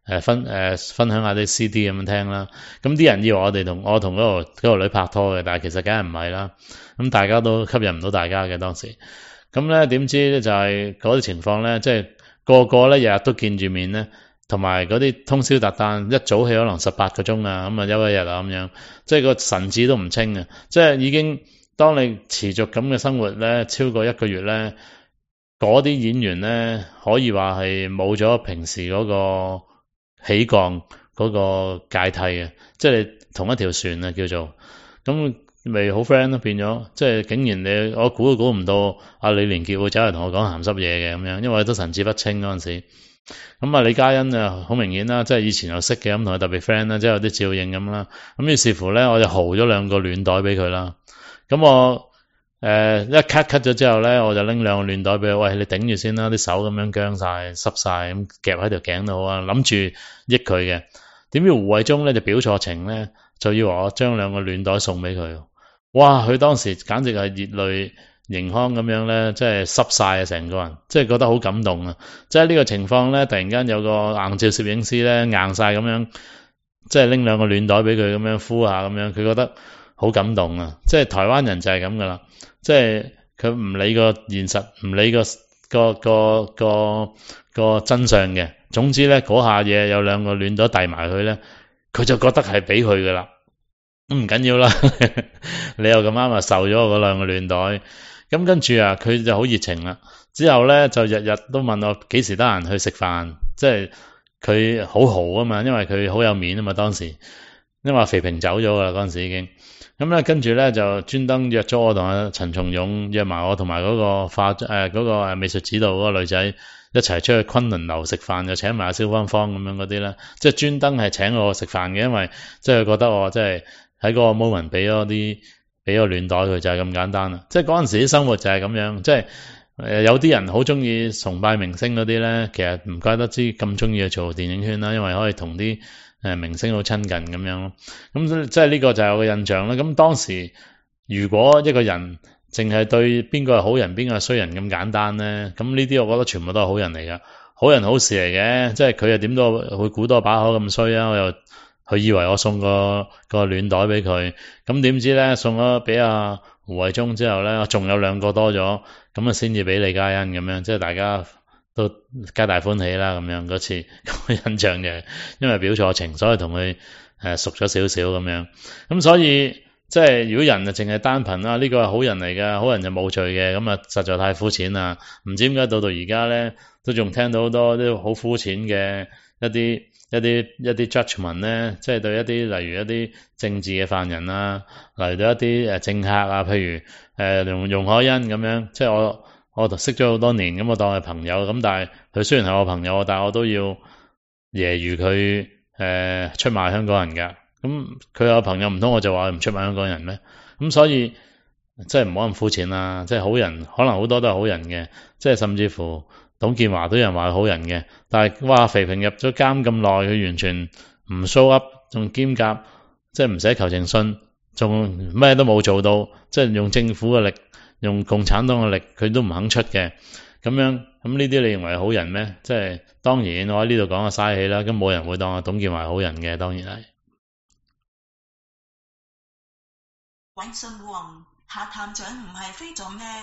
誒分誒、呃、分享下啲 C D 咁樣聽啦。咁啲人以為我哋同我同嗰個嗰個女拍拖嘅，但係其實梗係唔係啦。咁大家都吸引唔到大家嘅當時。咁咧點知咧就係嗰啲情況咧，即係個個咧日日都見住面咧，同埋嗰啲通宵達旦，一早起可能十八個鐘啊，咁啊休一日啊咁樣，即係個神志都唔清啊！即係已經當你持續咁嘅生活咧，超過一個月咧，嗰啲演員咧可以話係冇咗平時嗰個起降嗰個階梯嘅，即係你同一條船啊叫做咁。咪好 friend 咯，變咗即係竟然你我估都估唔到阿李連杰會走嚟同我講鹹濕嘢嘅咁樣，因為都神志不清嗰陣時。咁啊李嘉欣啊好明顯啦，即係以前又識嘅，咁同佢特別 friend 啦，即係有啲照應咁啦。咁於是乎咧，我就豪咗兩個暖袋俾佢啦。咁我誒、呃、一 cut cut 咗之後咧，我就拎兩個暖袋俾佢，喂，你頂住先啦，啲手咁樣僵晒濕晒咁夾喺條頸度啊，諗住益佢嘅。點知胡慧中咧就表錯情咧，就要我將兩個暖袋送俾佢。哇！佢當時簡直係熱淚盈眶咁樣咧，即係濕晒啊成個人，即係覺得好感動啊！即係呢個情況咧，突然間有個硬照攝影師咧硬晒咁樣，即係拎兩個暖袋俾佢咁樣敷下咁樣，佢覺得好感動啊！即係台灣人就係咁噶啦，即係佢唔理個現實，唔理個個個個個真相嘅，總之咧嗰下嘢有兩個暖袋遞埋佢咧，佢就覺得係俾佢噶啦。唔緊要啦，你又咁啱啊受咗我嗰兩個暖袋，咁跟住啊佢就好熱情啦，之後咧就日日都問我幾時得閒去食飯，即係佢好豪啊嘛，因為佢好有面啊嘛當時，因為肥平走咗噶啦嗰陣時已經，咁咧跟住咧就專登約咗我同阿陳松勇約埋我同埋嗰個化誒嗰、呃嗰個誒美術指導嗰個女仔一齊出去昆侖樓食飯，就請埋阿蕭芳芳咁樣嗰啲啦，即係專登係請我食飯嘅，因為即係覺得我即係。喺嗰個 moment 俾咗啲俾個暖袋佢就係咁簡單啦，即係嗰陣時啲生活就係咁樣，即係誒、呃、有啲人好中意崇拜明星嗰啲咧，其實唔怪得知咁中意去做電影圈啦，因為可以同啲誒明星好親近咁樣咯。咁即係呢個就係我嘅印象啦。咁當時如果一個人淨係對邊個係好人邊個係衰人咁簡單咧，咁呢啲我覺得全部都係好人嚟噶，好人好事嚟嘅，即係佢又點都會估多把口咁衰啊，我又。佢以為我送個個暖袋俾佢，咁點知咧送咗俾阿胡慧中之後咧，仲有兩個多咗，咁啊先至俾李嘉欣咁樣，即係大家都皆大歡喜啦咁樣嗰次，個印象嘅，因為表錯情，所以同佢誒熟咗少少咁樣，咁所以即係如果人啊淨係單憑啊呢個係好人嚟嘅，好人就冇罪嘅，咁啊實在太膚淺啦，唔知點解到到而家咧都仲聽到好多啲好膚淺嘅一啲。一啲一啲 judgment 咧，即係對一啲例如一啲政治嘅犯人啊，嚟到一啲誒政客啊，譬如誒容容海恩咁樣，即係我我就識咗好多年，咁我當係朋友，咁但係佢雖然係我朋友，但係我都要揶揄佢誒出賣香港人㗎。咁佢有朋友唔通我就話唔出賣香港人咩？咁所以即係唔好咁膚淺啦，即係好人可能好多都係好人嘅，即係甚至乎。董建華都有人話係好人嘅，但係哇肥平入咗監咁耐，佢完全唔 show up，仲兼夾，即係唔寫求情信，仲咩都冇做到，即係用政府嘅力，用共產黨嘅力，佢都唔肯出嘅，咁樣咁呢啲你認為係好人咩？即係當然我喺呢度講下嘥氣啦，咁冇人會當阿董建華係好人嘅，當然係。 尹信宏，夏探長唔係飛咗咩？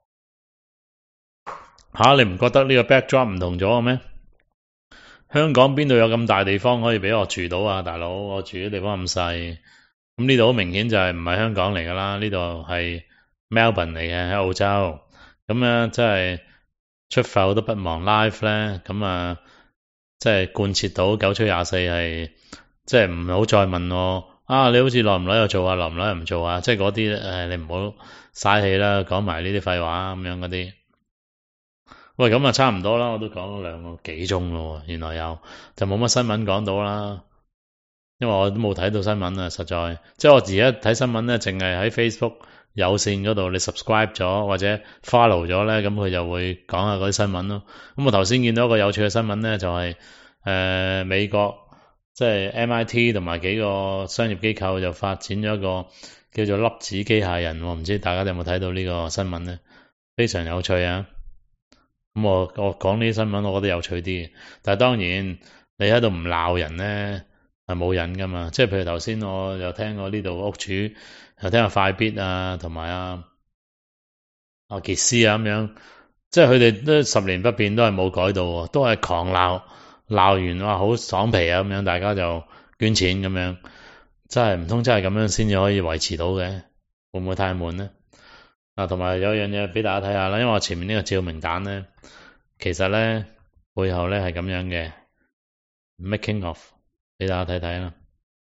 吓、啊，你唔覺得呢個 backdrop 唔同咗嘅咩？香港邊度有咁大地方可以俾我住到啊，大佬？我住嘅地方咁細，咁呢度好明顯就係唔係香港嚟噶啦，呢度係 Melbourne 嚟嘅，喺澳洲。咁啊，即係出埠都不忘 live 咧，咁啊，即係貫徹到九吹廿四係，即係唔好再問我啊，你好似耐唔耐又做啊，耐唔耐又唔做啊，即係嗰啲誒，你唔好嘥氣啦，講埋呢啲廢話咁樣嗰啲。喂，咁啊差唔多啦，我都講咗兩個幾鐘咯，原來有就冇乜新聞講到啦，因為我都冇睇到新聞啊，實在即係我而家睇新聞咧，淨係喺 Facebook 有線嗰度，你 subscribe 咗或者 follow 咗咧，咁佢就會講下嗰啲新聞咯。咁我頭先見到一個有趣嘅新聞咧，就係、是、誒、呃、美國即係 M I T 同埋幾個商業機構就發展咗一個叫做粒子機械人，我唔知大家有冇睇到呢個新聞咧，非常有趣啊！咁我我講呢啲新聞，我覺得有趣啲，但係當然你喺度唔鬧人咧係冇癮噶嘛。即係譬如頭先我又聽過呢度屋主，又聽下快必啊，同埋啊阿傑斯啊咁樣，即係佢哋都十年不變，都係冇改到喎，都係狂鬧，鬧完話好爽皮啊咁樣，大家就捐錢咁樣，真係唔通真係咁樣先至可以維持到嘅？會唔會太悶咧？啊，同埋有樣嘢俾大家睇下啦，因為我前面呢個照明彈咧，其實咧背後咧係咁樣嘅 making of， 俾大家睇睇啦。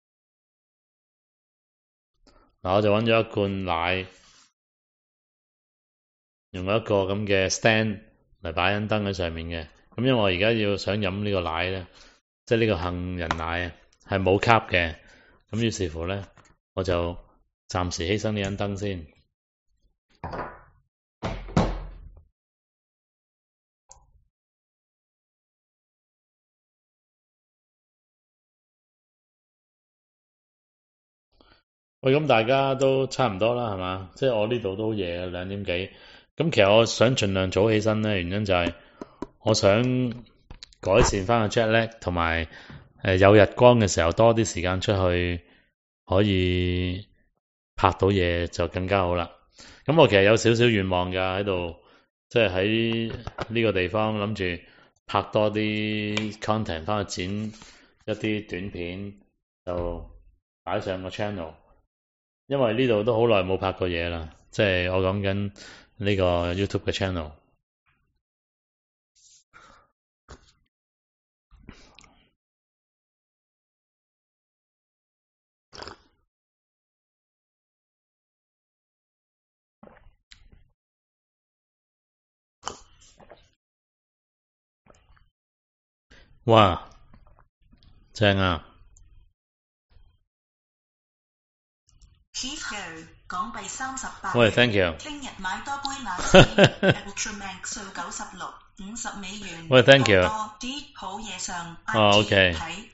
嗱，我就揾咗一罐奶，用一個咁嘅 stand 嚟擺緊燈喺上面嘅。咁因為我而家要想飲呢個奶咧，即係呢個杏仁奶啊，係冇卡嘅。咁於是乎咧，我就暫時犧牲呢盞燈先。喂，咁大家都差唔多啦，係嘛？即係我呢度都好夜，兩點幾。咁其實我想盡量早起身咧，原因就係我想改善翻個 jet lag，同埋誒有日光嘅時候多啲時間出去，可以拍到嘢就更加好啦。咁我其實有少少願望㗎喺度，即係喺呢個地方諗住拍多啲 content 翻去剪一啲短片，就擺上個 channel。因為呢度都好耐冇拍過嘢啦，即係我講緊呢個 YouTube 嘅 channel。哇，正啊！ Keith Go 港幣三十八。 喂 ，thank you。 聽日買多杯奶茶 Ultraman 數九十六五十美元。 喂 ，thank you。 多啲好嘢上。 哦 ，OK。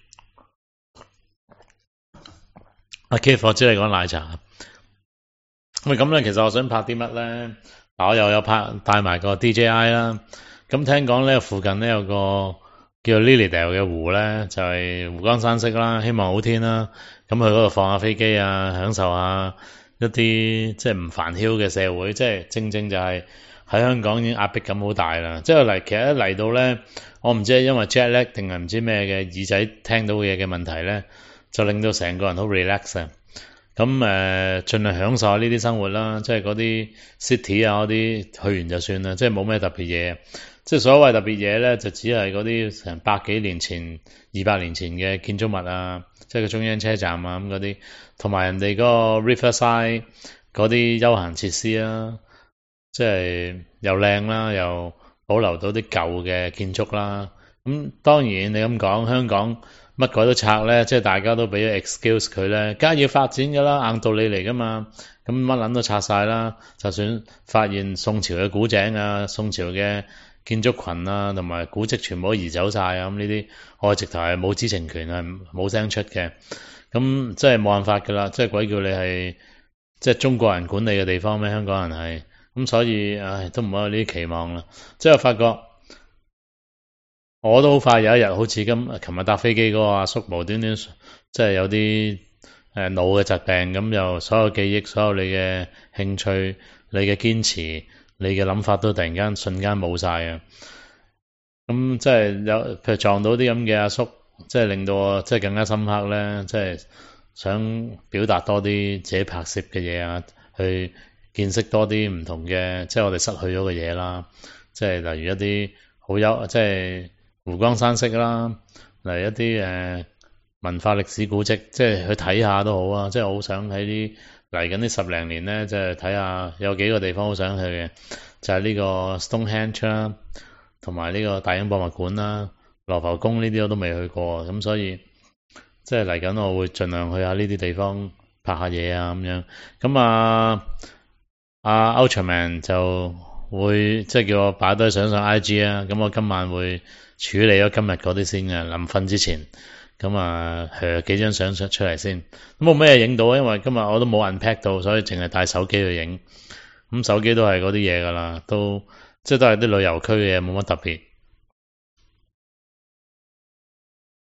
阿 Keith，我知你講奶茶。喂，咁咧，其實我想拍啲乜咧？嗱，我又有拍帶埋個 D J I 啦。咁聽講咧，附近咧有個叫 Lilydale 嘅湖咧，就係、是、湖光山色啦，希望好天啦。咁去嗰度放下飛機啊，享受下一啲即係唔煩囂嘅社會，即係正正就係喺香港已經壓迫感好大啦。即係嚟，其實一嚟到咧，我唔知係因為 jet lag 定係唔知咩嘅耳仔聽到嘢嘅問題咧，就令到成個人好 relax 啊。咁誒、呃，盡量享受下呢啲生活啦，即係嗰啲 city 啊嗰啲去完就算啦，即係冇咩特別嘢。即係所謂特別嘢咧，就只係嗰啲成百幾年前、二百年前嘅建築物啊，即係個中央車站啊咁嗰啲，同埋人哋嗰個 Riverside 嗰啲休閒設施啊，即係又靚啦，又保留到啲舊嘅建築啦。咁當然你咁講，香港乜鬼都拆咧，即係大家都俾咗 excuse 佢咧，梗係要發展噶啦，硬道理嚟噶嘛。咁乜撚都拆晒啦，就算發現宋朝嘅古井啊、宋朝嘅建築群啊，同埋古蹟全部都移走晒啊！咁呢啲我直頭係冇知情權，係冇聲出嘅。咁即係冇辦法噶啦，即係鬼叫你係即係中國人管理嘅地方咩？香港人係咁，所以唉都唔好有呢啲期望啦。即係發覺我都好快有一日，好似今琴日搭飛機嗰個阿叔無端端即係有啲誒腦嘅疾病咁，又所有記憶、所有你嘅興趣、你嘅堅持。你嘅諗法都突然間瞬間冇晒啊！咁即係有譬如撞到啲咁嘅阿叔，即係令到我即係更加深刻咧，即係想表達多啲自己拍攝嘅嘢啊，去見識多啲唔同嘅，即係我哋失去咗嘅嘢啦。即係例如一啲好優，即係湖光山色啦，例如一啲誒、呃、文化歷史古蹟，即係去睇下都好啊！即係我好想喺啲。嚟緊呢十零年咧，即係睇下有幾個地方好想去嘅，就係、是、呢個 Stonehenge 啦，同埋呢個大英博物館啦、羅浮宮呢啲我都未去過，咁所以即係嚟緊我會盡量去下呢啲地方拍下嘢啊咁樣。咁啊，阿、啊、Ultraman 就會即係叫我擺堆相上 I G 啊，咁我今晚會處理咗今日嗰啲先嘅，臨瞓之前。咁啊，誒幾張相出出嚟先，咁冇咩影到啊，因為今日我都冇 unpack 到，所以淨係帶手機去影。咁手機都係嗰啲嘢噶啦，都即係都係啲旅遊區嘅嘢，冇乜特別。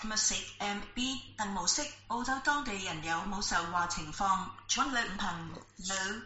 咪食 M B 鄧模式，澳洲當地人有冇受話情況？準兩朋友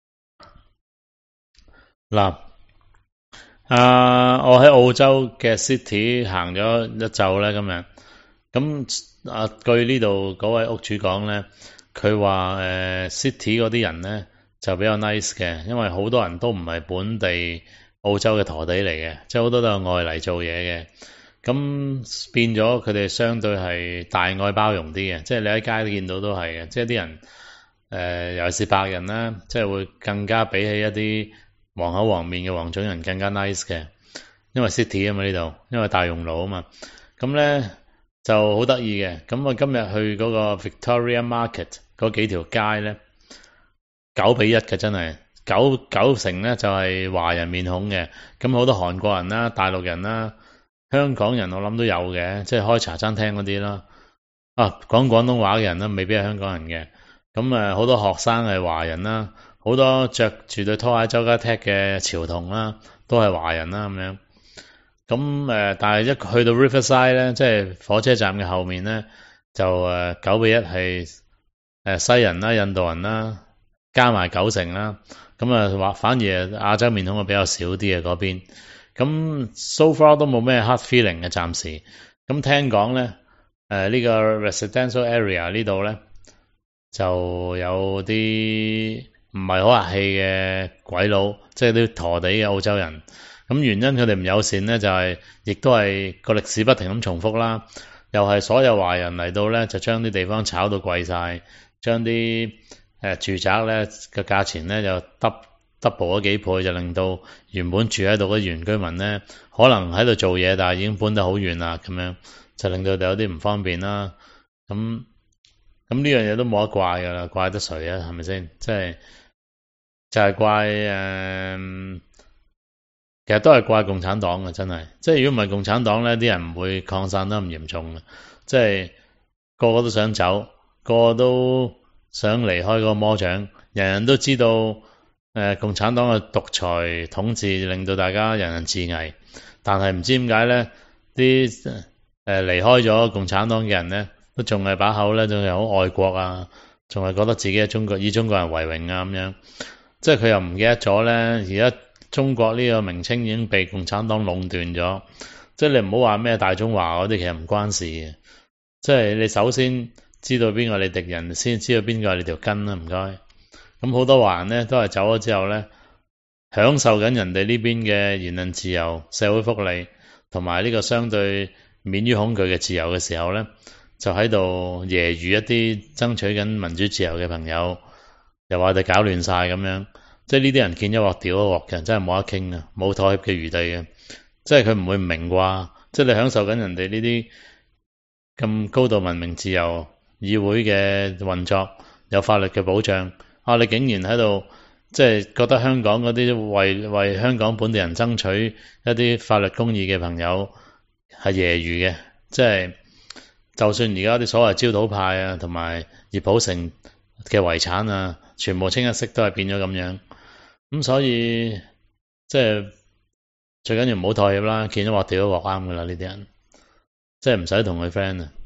嗱，啊，我喺澳洲嘅 City 行咗一晝咧，今日咁啊，據呢度嗰位屋主講咧，佢話誒 City 嗰啲人咧就比較 nice 嘅，因為好多人都唔係本地澳洲嘅陀地嚟嘅，即係好多都係外嚟做嘢嘅。咁變咗佢哋相對係大愛包容啲嘅，即係你喺街都見到都係嘅，即係啲人誒、呃、尤其是白人啦，即係會更加比起一啲黃口黃面嘅黃種人更加 nice 嘅，因為 city 啊嘛呢度，因為大熔爐啊嘛，咁咧就好得意嘅。咁我今日去嗰個 Victoria Market 嗰幾條街咧，九比一嘅真係九九成咧就係、是、華人面孔嘅，咁好多韓國人啦、大陸人啦。香港人我諗都有嘅，即係開茶餐廳嗰啲啦。啊，講廣東話嘅人啦，未必係香港人嘅。咁誒，好多學生係華人啦，好多着住對拖鞋周街踢嘅潮童啦，都係華人啦咁樣。咁誒，但係一去到 Riverside 咧，即係火車站嘅後面咧，就誒九比一係誒西人啦、印度人啦，加埋九成啦。咁啊，話反而亞洲面孔啊比較少啲嘅嗰邊。咁 so far 都冇咩 hard feeling 嘅，暫時。咁聽講咧，誒、呃、呢、這個 residential area 呢度咧就有啲唔係好客氣嘅鬼佬，即係啲陀地嘅澳洲人。咁原因佢哋唔友善咧，就係、是、亦都係個歷史不停咁重複啦。又係所有華人嚟到咧，就將啲地方炒到貴晒，將啲誒、呃、住宅咧嘅價錢咧就得。double 咗幾倍，就令到原本住喺度嘅原居民咧，可能喺度做嘢，但係已經搬得好遠啦，咁樣就令到佢哋有啲唔方便啦。咁咁呢樣嘢都冇得怪噶啦，怪得誰啊？係咪先？即係就係、是、怪誒、呃，其實都係怪共產黨嘅，真係。即係如果唔係共產黨咧，啲人唔會擴散得咁嚴重嘅。即係個個都想走，個個都想離開嗰個魔掌，人人都知道。誒、呃，共產黨嘅獨裁統治令到大家人人自危，但係唔知點解咧，啲誒離開咗共產黨嘅人咧，都仲係把口咧，仲係好愛國啊，仲係覺得自己係中國，以中國人為榮啊咁樣。即係佢又唔記得咗咧，而家中國呢個名稱已經被共產黨壟斷咗。即係你唔好話咩大中華嗰啲，其實唔關事嘅。即係你首先知道邊個係你敵人，先知道邊個係你條根啦，唔該。咁好多華人咧都係走咗之後咧，享受緊人哋呢邊嘅言論自由、社會福利同埋呢個相對免於恐懼嘅自由嘅時候咧，就喺度揶揄一啲爭取緊民主自由嘅朋友，又話佢哋搞亂晒咁樣。即係呢啲人見一鑊屌一鑊嘅，真係冇得傾嘅，冇妥協嘅餘地嘅。即係佢唔會唔明啩？即係你享受緊人哋呢啲咁高度文明自由、議會嘅運作、有法律嘅保障。啊！你竟然喺度即係覺得香港嗰啲為為香港本地人爭取一啲法律公義嘅朋友係揶揄嘅，即係就算而家啲所謂焦土派啊，同埋葉寶成嘅遺產啊，全部清一色都係變咗咁樣。咁所以即係最緊要唔好妥協啦，見咗鑊掉咗鑊啱噶啦，呢啲人即係唔使同佢 friend 啊。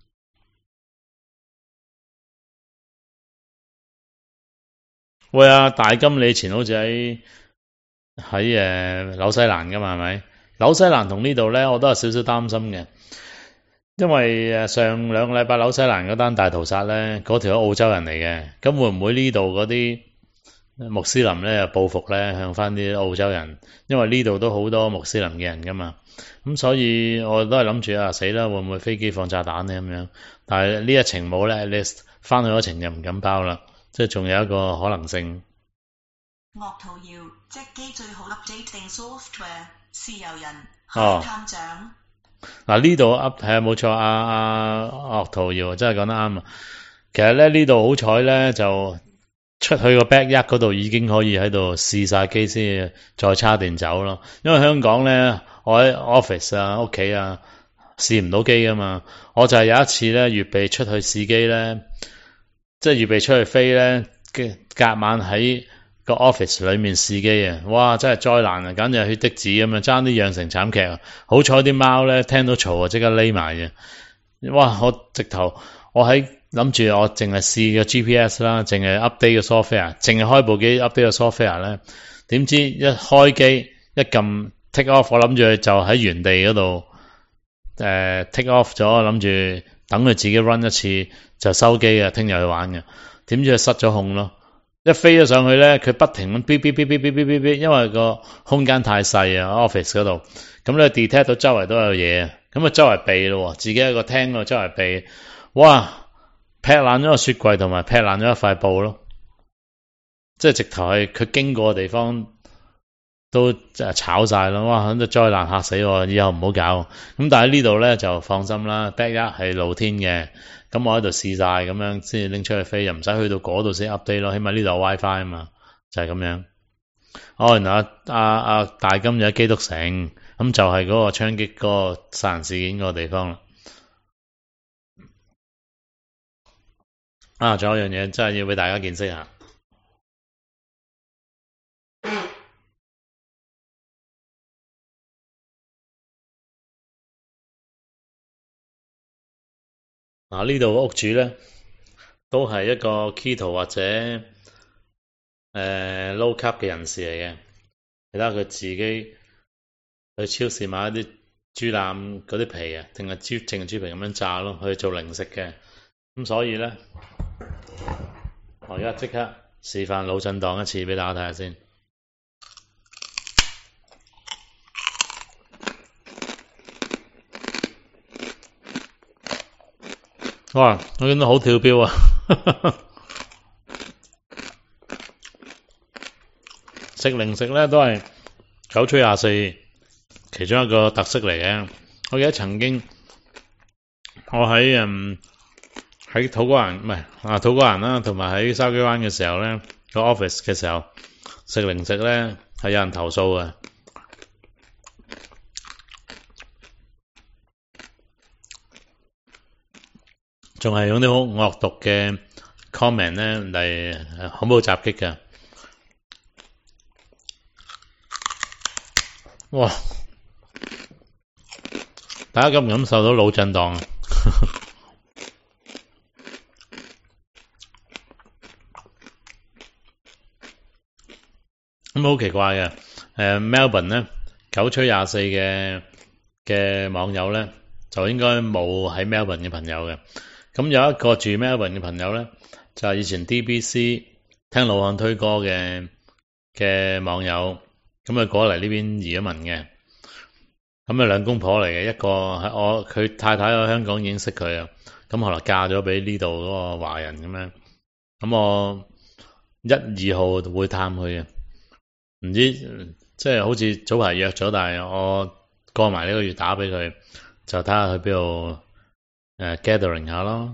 喂啊，大金你以前好似喺喺誒紐西蘭噶嘛，係咪？紐西蘭同呢度咧，我都有少少擔心嘅，因為誒上兩個禮拜紐西蘭嗰單大屠殺咧，嗰條係澳洲人嚟嘅，咁會唔會呢度嗰啲穆斯林咧又報復咧向翻啲澳洲人？因為呢度都好多穆斯林嘅人噶嘛，咁所以我都係諗住啊死啦，會唔會飛機放炸彈咧咁樣？但係呢一程冇咧 at least 翻去嗰程就唔敢包啦。即係仲有一個可能性。 樂圖瑤，隻機最好 updating software，豉油人， 哦， 探長。 嗱呢度 up 係啊冇錯，阿阿樂圖瑤真係講得啱啊。其實咧呢度好彩咧，就出去個 backyard 嗰度已經可以喺度試晒機先，再叉電走咯。因為香港咧，我喺 office 啊、屋企啊試唔到機噶嘛。我就係有一次咧，預備出去試機咧。即係預備出去飛咧，隔晚喺個 office 裏面試機啊！哇，真係災難啊，簡直係血滴子咁啊，爭啲釀成慘劇啊！好彩啲貓咧聽到嘈啊，即刻匿埋嘅。 哇！我直頭我喺諗住我淨係試個 G P S 啦，淨係 update 個 software，淨係開部機 update 個 software 咧，點知一開機一撳 take off，我諗住就喺原地嗰度誒 take off 咗，諗住等佢自己 run 一次就收機嘅，聽日去玩嘅。點知佢失咗控咯，一飛咗上去咧，佢不停咁嗶嗶嗶嗶嗶嗶嗶嗶，因為個空間太細啊 ，office 嗰度，咁你 detect 到周圍都有嘢，咁啊周圍避咯，自己喺個廳度周圍避，哇！劈爛咗個雪櫃同埋劈爛咗一塊布咯，即係直頭係佢經過嘅地方都炒晒咯，哇！咁災難嚇死我，以後唔好搞。咁但係呢度咧就放心啦 backyard 係露天嘅，咁我喺度試晒咁樣先至拎出去飛，又唔使去到嗰度先 update 咯，起碼呢度有 WiFi 啊嘛，就係、是、咁樣。哦，原來阿阿阿大金有喺基督城，咁就係嗰個槍擊嗰個殺人事件嗰個地方啦。啊，仲有樣嘢真係要俾大家見識下。嗱，呢度屋主咧都係一個 keto 或者誒、呃、low carb 嘅人士嚟嘅。你睇下佢自己去超市買一啲豬腩嗰啲皮啊，定係豬淨係豬皮咁樣炸咯，去做零食嘅。咁所以咧，我而家即刻示範腦震盪一次俾大家睇下先。哇！我見到好跳標啊！食零食咧都係九吹廿四其中一個特色嚟嘅。我記得曾經我喺嗯喺土瓜灣唔係啊土瓜灣啦，同埋喺筲箕灣嘅時候咧，個 office 嘅時候食零食咧係有人投訴嘅。仲係用啲好惡毒嘅 comment 咧嚟恐怖襲擊嘅。哇！大家感唔感受到腦震盪啊？咁好奇怪嘅，誒 Melbourne 咧九吹廿四嘅嘅網友咧就應該冇喺 Melbourne 嘅朋友嘅。咁有一個住 Melbourne 嘅朋友咧，就係以前 D B C 聽老漢推歌嘅嘅網友，咁佢過嚟呢邊移咗民嘅，咁啊兩公婆嚟嘅，一個係我佢太太喺香港已經識佢啊，咁後來嫁咗俾呢度嗰個華人咁樣，咁我一二號會探佢嘅，唔知即係好似早排約咗，但係我過埋呢個月打俾佢，就睇下去邊度。Uh, gathering 下咯，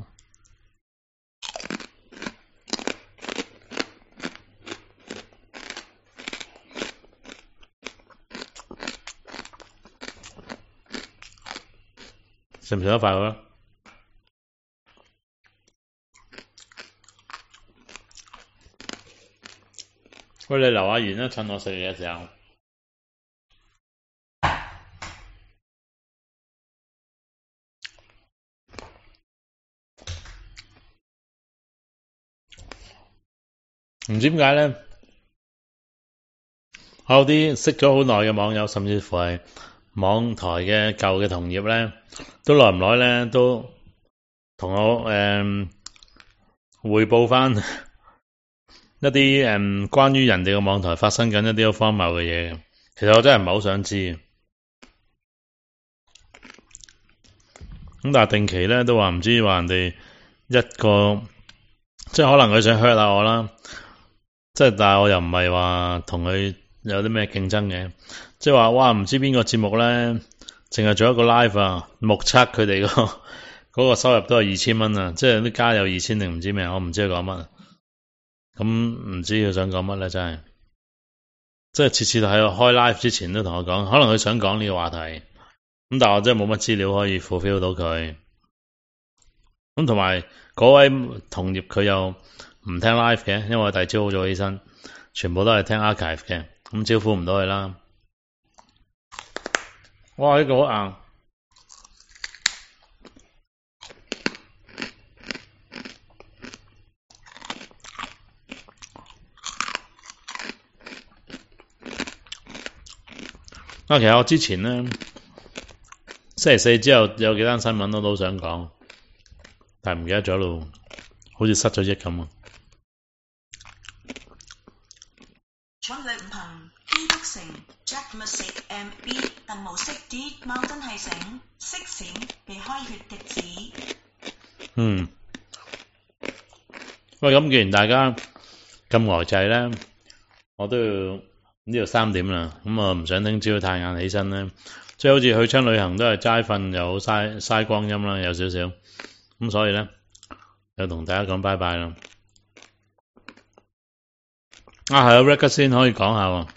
食唔食得快喎？喂，你留下言啦，趁我食嘢嘅時候。唔知點解咧，我有啲識咗好耐嘅網友，甚至乎係網台嘅舊嘅同業咧，都耐唔耐咧都同我誒、嗯、匯報翻一啲誒、嗯、關於人哋嘅網台發生緊一啲好荒謬嘅嘢。其實我真係唔係好想知，咁但係定期咧都話唔知話人哋一個，即係可能佢想 hurt 下我啦。即係，但係我又唔係話同佢有啲咩競爭嘅，即係話哇，唔知邊個節目咧，淨係做一個 live 啊，目測佢哋個嗰個收入都係二千蚊啊，即係啲加有二千定唔知咩，我唔知佢講乜，咁唔知佢想講乜咧，真係，即係次次喺開 live 之前都同我講，可能佢想講呢個話題，咁但係我真係冇乜資料可以 fulfill 到佢，咁同埋嗰位同業佢又唔聽 live 嘅，因為我第二朝好早起身，全部都係聽 archive 嘅，咁招呼唔到佢啦。哇！呢個好硬， 啊，其實我之前咧星期四之後有幾單新聞我都想講，但係唔記得咗咯，好似失咗憶咁啊！ 搶掠唔憑基督城 Jack Music M B 鄧無色 D 貓真係醒識醒被開血滴子。 嗯，喂，咁既然大家咁呆滯咧，我都要呢度三點啦，咁我唔想聽朝太晏起身咧，即係好似去親旅行都係齋瞓又好嘥嘥光陰啦，有少少，咁所以咧就同大家講拜拜啦。啊，係啊 record 先可以講下喎。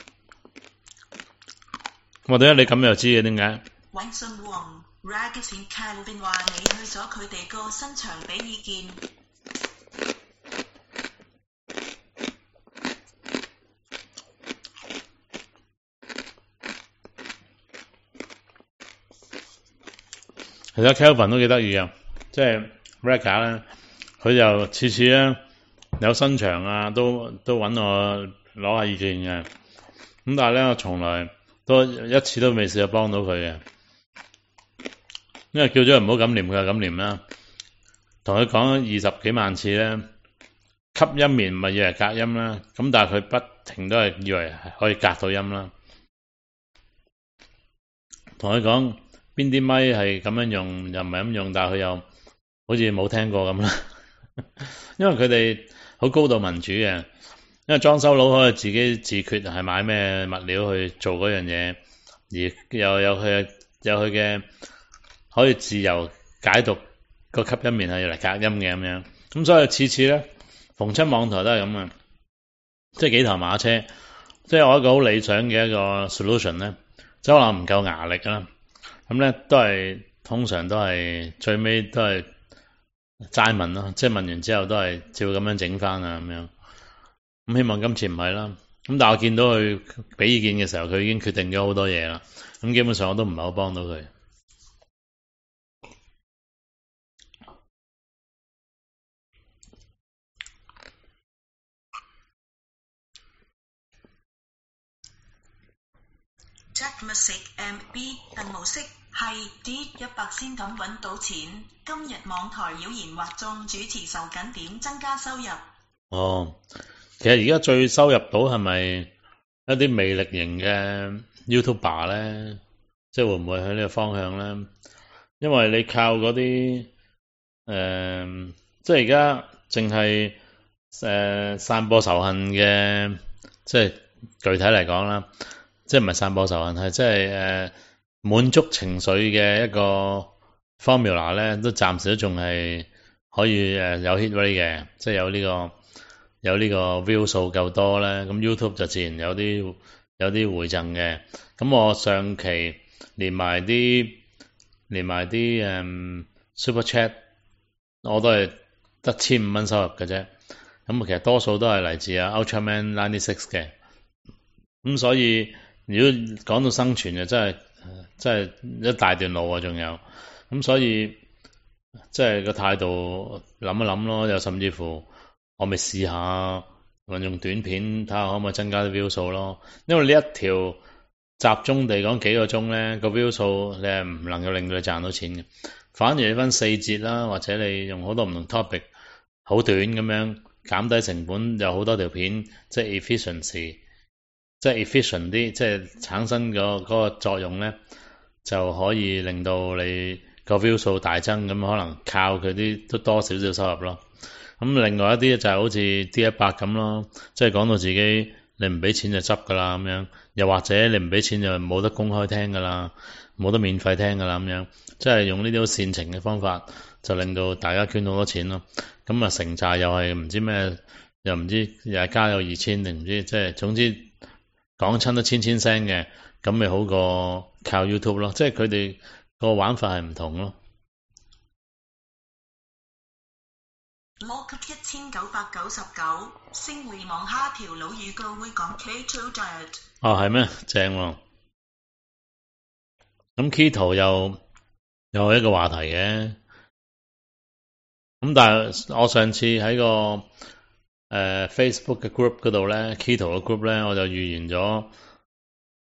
我點解你咁又知嘅？點解？ 永信王 Ragazine Calvin 話你去咗佢哋個新場俾意見。 其實 Calvin 都幾得意啊，即係 Ragga 咧，佢就次次咧有新場啊，都都揾我攞下意見嘅。咁但係咧，我從來都一次都未試過幫到佢嘅，因為叫咗佢唔好咁念，佢就咁念啦。同佢講二十幾萬次咧，吸音棉唔係以為隔音啦，咁但係佢不停都係以為可以隔到音啦。同佢講邊啲咪係咁樣用，又唔係咁用，但係佢又好似冇聽過咁啦。因為佢哋好高度民主嘅，因為裝修佬可以自己自決係買咩物料去做嗰樣嘢，而又有佢有佢嘅可以自由解讀個吸音棉係嚟隔音嘅咁樣。咁所以次次咧，逢親網台都係咁啊，即係幾頭馬車。即係我一個好理想嘅一個 solution 咧，即係可能唔夠牙力啦。咁咧都係通常都係最尾都係齋問咯，即係問完之後都係照咁樣整翻啊咁樣。咁希望今次唔係啦。咁但係我見到佢俾意見嘅時候，佢已經決定咗好多嘢啦。咁基本上我都唔係好幫到佢。 Jack Music M B 鄧無色係 D 一百先咁揾到錢。今日網台妖言惑眾主持受緊點增加收入。 哦，其實而家最收入到係咪一啲魅力型嘅 YouTuber 咧？即係會唔會喺呢個方向咧？因為你靠嗰啲誒，即係而家淨係誒散播仇恨嘅，即係具體嚟講啦。即係唔係散播仇恨，係即係誒滿足情緒嘅一個 formula 咧，都暫時都仲係可以誒有 hit rate 嘅，即係有呢個有呢個 view 數夠多咧，咁 YouTube 就自然有啲有啲回贈嘅。咁我上期連埋啲連埋啲誒 super chat，我都係得千五蚊收入嘅啫。咁其實多數都係嚟自啊 Ultraman ninety-six 嘅，咁所以。如果講到生存就真係真係一大段路啊，仲有咁，所以即係個態度諗一諗咯，又甚至乎我咪試下運用短片睇下可唔可以增加啲 view 數咯。因為呢一條集中地講幾個鐘咧，個 view 數你係唔能夠令到你賺到錢嘅，反而你分四節啦，或者你用好多唔同 topic 好短咁樣減低成本，有好多條片即係 efficiency。即係 efficient 啲，即係產生個嗰個作用咧，就可以令到你個 view 數大增，咁可能靠佢啲都多少少收入咯。咁另外一啲就係好似 D 一百咁咯，即係講到自己你唔俾錢就執噶啦咁樣，又或者你唔俾錢就冇得公開聽噶啦，冇得免費聽噶啦咁樣，即係用呢啲好煽情嘅方法，就令到大家捐好多錢咯。咁啊城寨又係唔知咩，又唔知又係加有二千定唔知，即係總之。講親都千千聲嘅，咁咪好過靠 YouTube 咯，即係佢哋個玩法係唔同咯。 Lock 一千九百九十九，星匯網蝦條佬預告會講 Keto Diet。 哦，係咩？正喎。咁 Keto 又又係一個話題嘅。咁但係我上次喺個誒、呃、Facebook 嘅 group 嗰度咧 ，Keto 嘅 group 咧，我就預言咗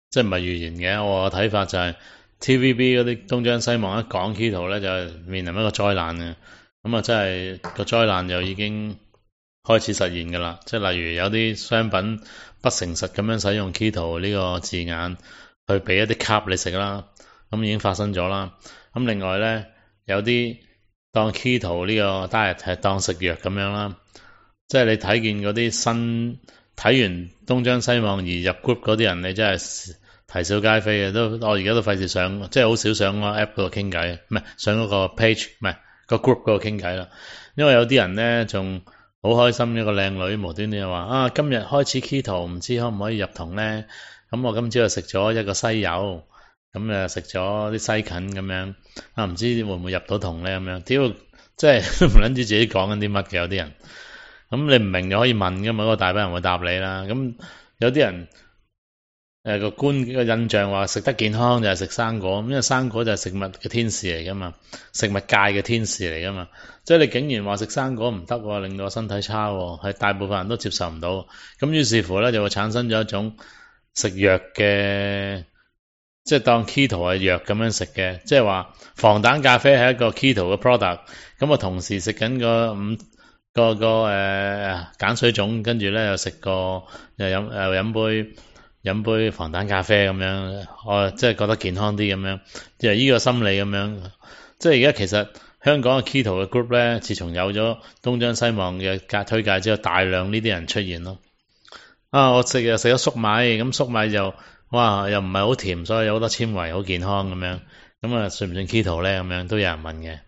即係唔係預言嘅。我嘅睇法就係 T V B 嗰啲東張西望一講 keto 咧，就係面臨一個災難嘅。咁啊，真係個災難就已經開始實現㗎啦。即係例如有啲商品不誠實咁樣使用 keto 呢個字眼去俾一啲 carb 你食啦，咁已經發生咗啦。咁另外咧，有啲當 keto 呢個 diet 係當食藥咁樣啦。即係你睇見嗰啲新睇完東張西望而入 group 嗰啲人，你真係啼笑皆非嘅。都我而家都費事上，即係好少上個 app 嗰度傾偈，唔係上嗰個 page，唔係個 group 嗰度傾偈啦。因為有啲人咧仲好開心，一個靚女無端端又話啊，今日開始 keto，唔知可唔可以入酮咧？咁我今朝就食咗一個西柚，咁誒食咗啲西芹咁樣啊，唔知會唔會入到酮咧？咁樣屌，即係唔撚知自己講緊啲乜嘅有啲人。咁你唔明就可以問噶嘛，嗰個大班人會答你啦。咁有啲人誒個觀個印象話食得健康就係食生果，咁因為生果就係食物嘅天使嚟噶嘛，食物界嘅天使嚟噶嘛。即係你竟然話食生果唔得，令到我身體差，係大部分人都接受唔到。咁於是乎咧就會產生咗一種食藥嘅，即係當 keto 係藥咁樣食嘅，即係話防彈咖啡係一個 keto 嘅 product， 咁我同時食緊個五。個個誒鹼水腫，跟住咧又食個又飲又飲杯飲杯防彈咖啡咁樣，我即係覺得健康啲咁樣，即係依個心理咁樣。即係而家其實香港嘅 keto 嘅 group 咧，自從有咗東張西望嘅介推介之後，大量呢啲人出現咯。啊，我食又食咗粟米，咁粟米就哇又唔係好甜，所以有好多纖維，好健康咁樣。咁啊算唔算 keto 咧？咁樣都有人問嘅。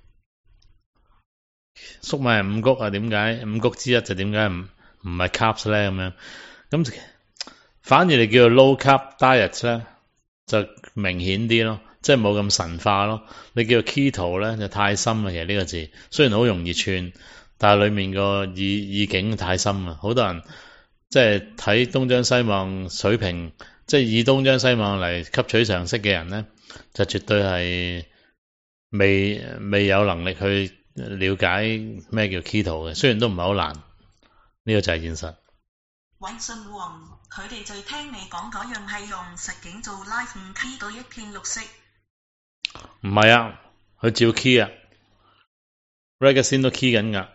粟米係五穀啊，點解五穀之一就點解唔唔係 carbs 咧？咁樣咁反而你叫做 low carb diet 咧，就明顯啲咯，即係冇咁神化咯。你叫做 keto 咧就太深啦，其實呢個字雖然好容易串，但係裡面個意意境太深啦。好多人即係睇東張西望水平，即係以東張西望嚟吸取常識嘅人咧，就絕對係未未有能力去了解咩叫 keto 嘅，雖然都唔係好難，呢個就係現實。 揾信王，佢哋就聽你講嗰樣係用實景做 live 唔 key 到一片綠色。 唔係啊，佢照 key 啊 ，Rega 先都 key 緊噶。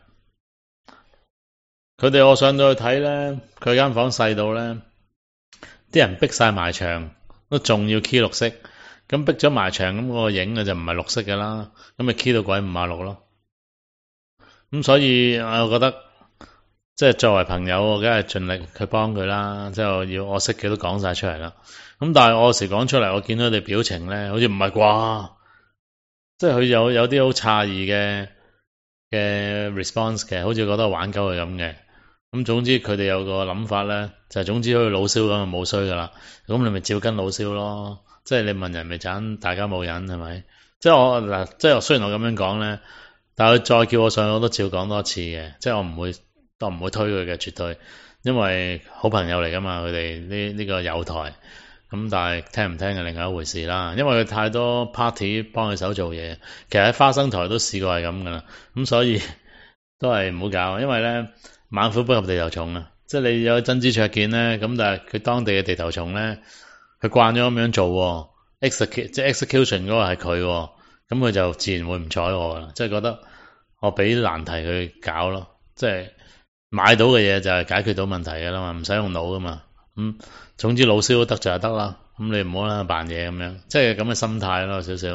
佢哋我上到去睇咧，佢間房細到咧，啲人逼晒埋牆，都仲要 key 綠色。咁逼咗埋牆，咁個影啊就唔係綠色噶啦，咁咪 key 到鬼五馬六咯。咁所以我覺得，即係作為朋友，我梗係盡力去幫佢啦。即係要我識嘅都講晒出嚟啦。咁但係我有時講出嚟，我見到佢哋表情咧，好似唔係啩？即係佢有有啲好詫異嘅嘅 response 嘅，好似覺得玩鳩佢咁嘅。咁總之佢哋有個諗法咧，就係總之好似老蕭咁就冇衰噶啦。咁你咪照跟老蕭咯。即係你問人咪盞，大家冇癮係咪？即係我嗱，即係雖然我咁樣講咧。但係佢再叫我上，我都照講多次嘅，即係我唔會，我唔會推佢嘅，絕對，因為好朋友嚟噶嘛，佢哋呢呢個友台，咁但係聽唔聽係另外一回事啦。因為佢太多 party 幫佢手做嘢，其實喺花生台都試過係咁噶啦，咁所以都係唔好搞，因為咧猛虎不及地頭蟲啊，即係你有真知灼見咧，咁但係佢當地嘅地頭蟲咧，佢慣咗咁樣做 ，execute 即係 execution 嗰個係佢。咁佢就自然會唔睬我啦，即係覺得我俾難題佢搞咯，即係買到嘅嘢就係解決到問題嘅啦嘛，唔使用腦噶嘛。咁、嗯、總之老蕭都得就係得啦，咁你唔好喺度扮嘢咁樣，即係咁嘅心態咯，少少。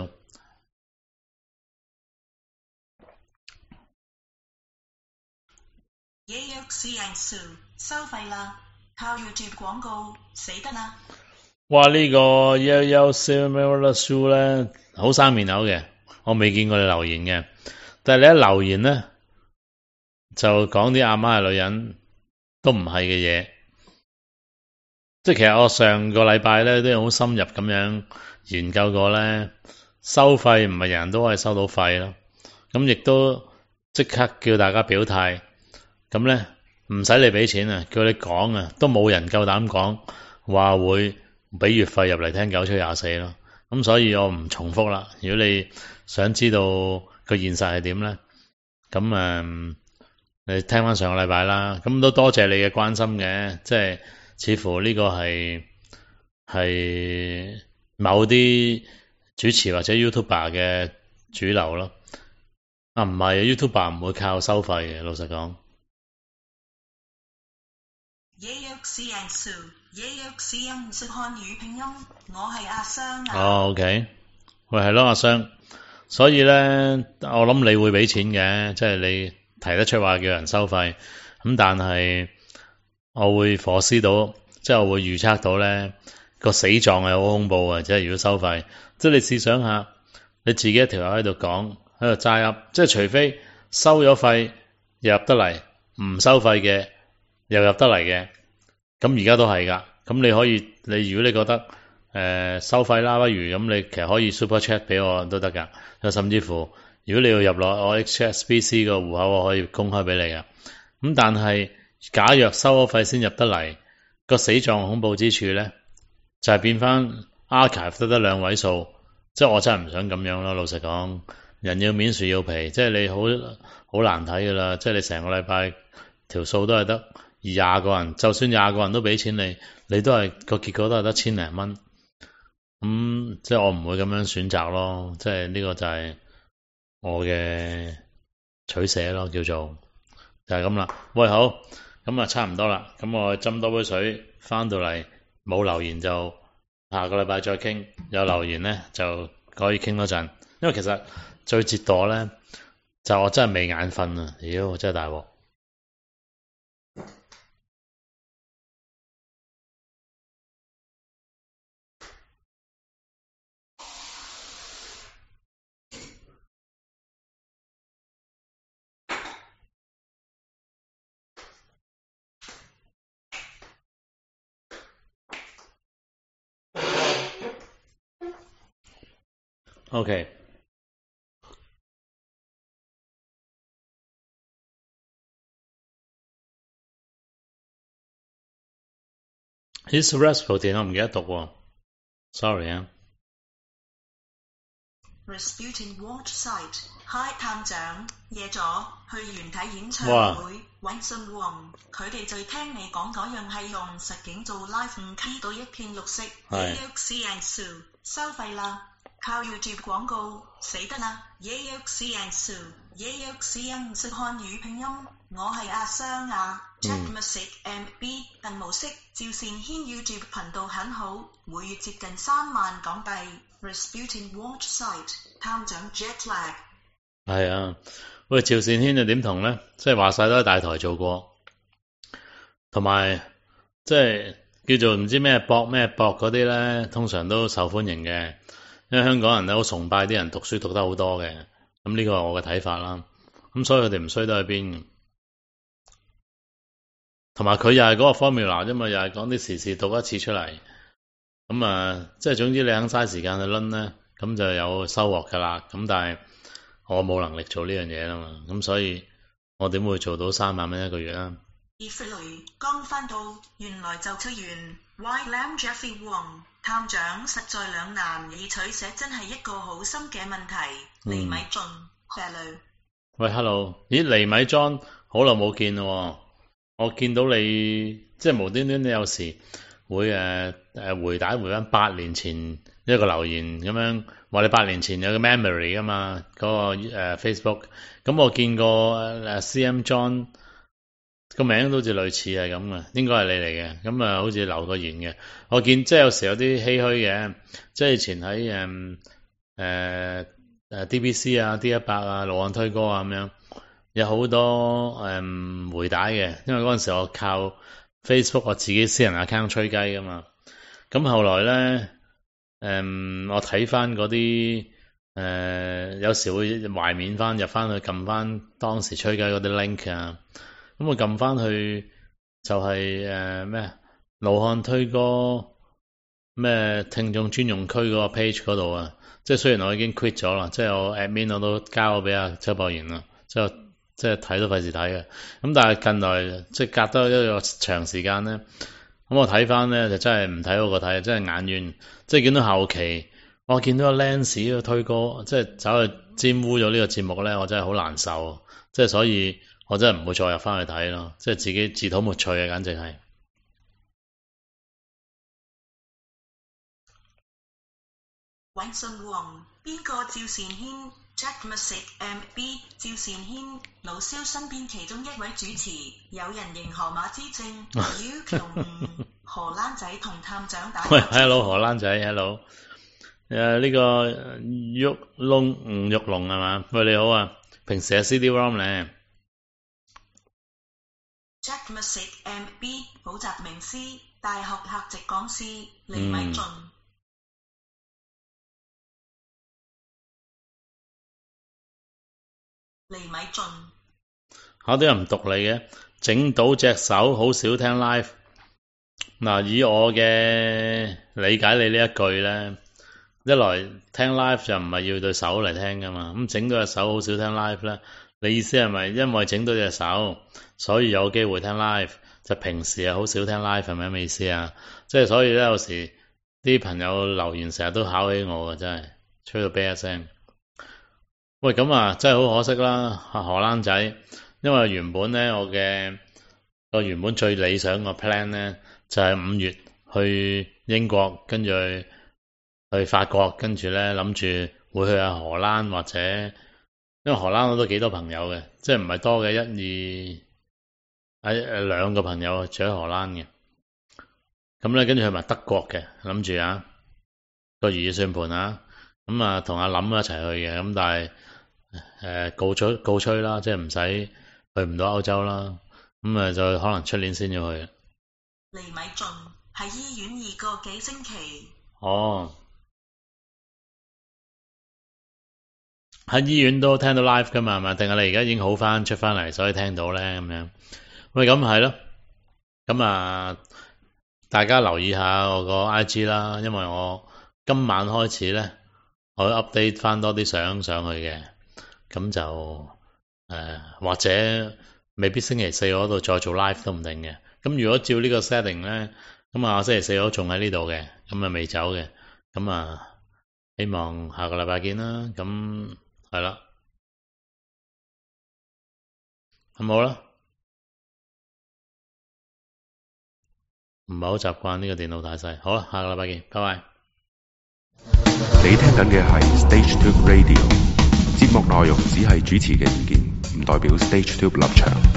嘢約試人數收費啦，靠 YouTube 廣告死得啦！ 哇！呢、這個優優 Similar Shoe 咧好生面口嘅，我未見過你留言嘅，但係你一留言咧就講啲阿媽係女人都唔係嘅嘢，即係其實我上個禮拜咧都好深入咁樣研究過咧，收費唔係人人都可以收到費咯，咁亦都即刻叫大家表態，咁咧唔使你俾錢啊，叫你講啊，都冇人夠膽講話會俾月費入嚟聽九七廿四咯，咁所以我唔重複啦。如果你想知道個現實係點咧，咁誒、嗯、你聽翻上個禮拜啦。咁都多謝你嘅關心嘅，即係似乎呢個係係某啲主持或者 YouTuber 嘅主流咯。啊，唔係 YouTuber 唔會靠收費嘅，老實講。 野約是人數，野約是音識漢語拼音，我係阿雙啊。 哦，OK，喂，係咯，阿雙。所以咧，我諗你會俾錢嘅，即係你提得出話叫人收費。咁但係我會火師到，即係我會預測到咧個死狀係好恐怖嘅，即係如果收費，即係你試想下，你自己一條友喺度講，喺度齋噏，即係除非收咗費又入得嚟，唔收費嘅又入得嚟嘅，咁而家都係噶。咁你可以，你如果你覺得誒、呃、收費啦，不如咁你其實可以 Super Chat 俾我都得噶。甚至乎，如果你要入落我 H S B C 個戶口，我可以公開俾你噶。咁但係假若收咗費先入得嚟，個死狀恐怖之處咧，就係、是、變翻 archive 得得兩位數，即係我真係唔想咁樣咯。老實講，人要面樹要皮，即係你好好難睇噶啦。即係你成個禮拜條數都係得廿個人，就算廿個人都俾錢你，你都係個結果都係得千零蚊。咁、嗯、即係我唔會咁樣選擇咯，即係呢個就係我嘅取捨咯，叫做就係咁啦。喂，好，咁啊差唔多啦，咁我斟多杯水，翻到嚟冇留言就下個禮拜再傾，有留言咧就可以傾多陣。因為其實最折墮咧就我真係未眼瞓啊，妖真係大鑊。OK， His Rasputin 我唔記得讀喎 ，sorry 啊。 Rasputin Watch Site Hi 探長，夜咗，去完睇演唱會，揾信王，佢哋最聽你講嗰樣係用實景做 live 唔 key 到一片綠色，野約是人數，收費啦。靠 YouTube 廣告，死得啦！野約是人數，野約是音識漢語拼音，我係阿雙啊。Check Music M B 鄧模式，趙善軒 YouTube 頻道很好，每月接近三萬港幣。Rasputin Watch Site 探長 Jetlag 係啊，喂，趙善軒就點同咧？即係話晒都喺大台做過，同埋即係叫做唔知咩博咩博嗰啲咧，通常都受歡迎嘅。因為香港人咧好崇拜啲人讀書讀得好多嘅，咁呢個係我嘅睇法啦。咁所以佢哋唔衰得去邊，同埋佢又係嗰個 formula 啫嘛，又係講啲時事讀一次出嚟。咁啊，即係總之你肯嘥時間去攆咧，咁就有收穫噶啦。咁但係我冇能力做呢樣嘢啦嘛，咁所以我點會做到三萬蚊一個月啊？ 剛翻到，原來就出完 White Lamb Jeffrey Wong 探長實在兩難以取捨，真係一個好深嘅問題。黎米俊 hello 喂 hello， 咦黎米莊好耐冇見咯，我見到你即係無端端你有時會誒誒回帶回翻八年前一個留言咁樣，話你八年前有個 memory 噶嘛，嗰、那個誒、呃、Facebook，咁我見過誒 C M John。個名都好似類似係咁嘅，應該係你嚟嘅。咁啊，好似留個言嘅。我見即係有時有啲唏噓嘅，即係以前喺誒誒誒 D B C 啊、D 一百啊、盧漢推歌啊咁樣，有好多誒、嗯、回帶嘅。因為嗰陣時我靠 Facebook 我自己私人 account 吹雞噶嘛。咁後來咧，誒、嗯、我睇翻嗰啲誒，有時會懷緬翻入翻去撳翻當時吹雞嗰啲 link 啊。咁我撳翻去就係誒咩盧漢推歌咩聽眾專用區嗰個 page 嗰度啊，即係雖然我已經 quit 咗啦，即係我 admin 我都交咗俾阿周博賢啦，即係即係睇都費事睇嘅。咁但係近來即係隔多一個長時間咧，咁我睇翻咧就真係唔睇好過睇，真係眼冤。即係見到後期，我見到個 Lance 個推歌，即係走去沾污咗呢個節目咧，我真係好難受。即係所以。我真係唔會再入翻去睇咯，即係自己自討沒趣啊，簡直係。 尹信旺，邊個趙善軒 Jack Music M B 趙善軒，老蕭身邊其中一位主持，有人認河馬之稱，妖強荷蘭仔同探長打。 喂 ，hello 荷蘭仔 ，hello。誒呢個玉龍吳玉龍係嘛？喂你好啊，平時喺 C D-ROM 咧。 Jack Music M B 補習名師，大學客席講師，李米俊。黎米俊，考啲人唔讀你嘅，整到隻手好少聽 live。嗱，以我嘅理解，你呢一句咧，一來聽 live 就唔係要對手嚟聽噶嘛，咁整到隻手好少聽 live 咧，你意思係咪因為整到隻手，所以有機會聽 live？就平時係好少聽 live 係咪咁意思啊？即係所以咧，有時啲朋友留言成日都考起我嘅，真係吹到啤一聲。喂，咁啊，真係好可惜啦，荷蘭仔，因為原本咧我嘅個原本最理想個 plan 咧就係五月去英國，跟住去，去法國，跟住咧諗住會去下荷蘭或者，因為荷蘭我都幾多朋友嘅，即係唔係多嘅，一二喺誒兩個朋友住喺荷蘭嘅，咁咧跟住去埋德國嘅，諗住啊個如意算盤啊，咁啊同阿林一齊去嘅，咁但係。誒、呃，告吹告吹啦，即係唔使去唔到歐洲啦，咁啊就可能出年先要去。黎米俊喺醫院二個幾星期。哦，喺醫院都聽到 live 噶嘛，係咪？定係你而家已經好翻出翻嚟，所以聽到咧咁樣？喂，咁係咯，咁啊，大家留意下我個 I G 啦，因為我今晚開始咧，我會 update 翻多啲相上去嘅。咁就誒、呃，或者未必星期四嗰度再做 live 都唔定嘅。咁如果照呢個 setting 咧，咁啊星期四我仲喺呢度嘅，咁啊未走嘅。咁啊，希望下個禮拜見啦。咁係啦，係冇啦。唔係好習慣呢個電腦太細。好啦，下個禮拜見，拜拜。 你聽緊嘅係 Stage Tube Radio。節目內容只係主持嘅意見，唔代表 Stage Tube 立場。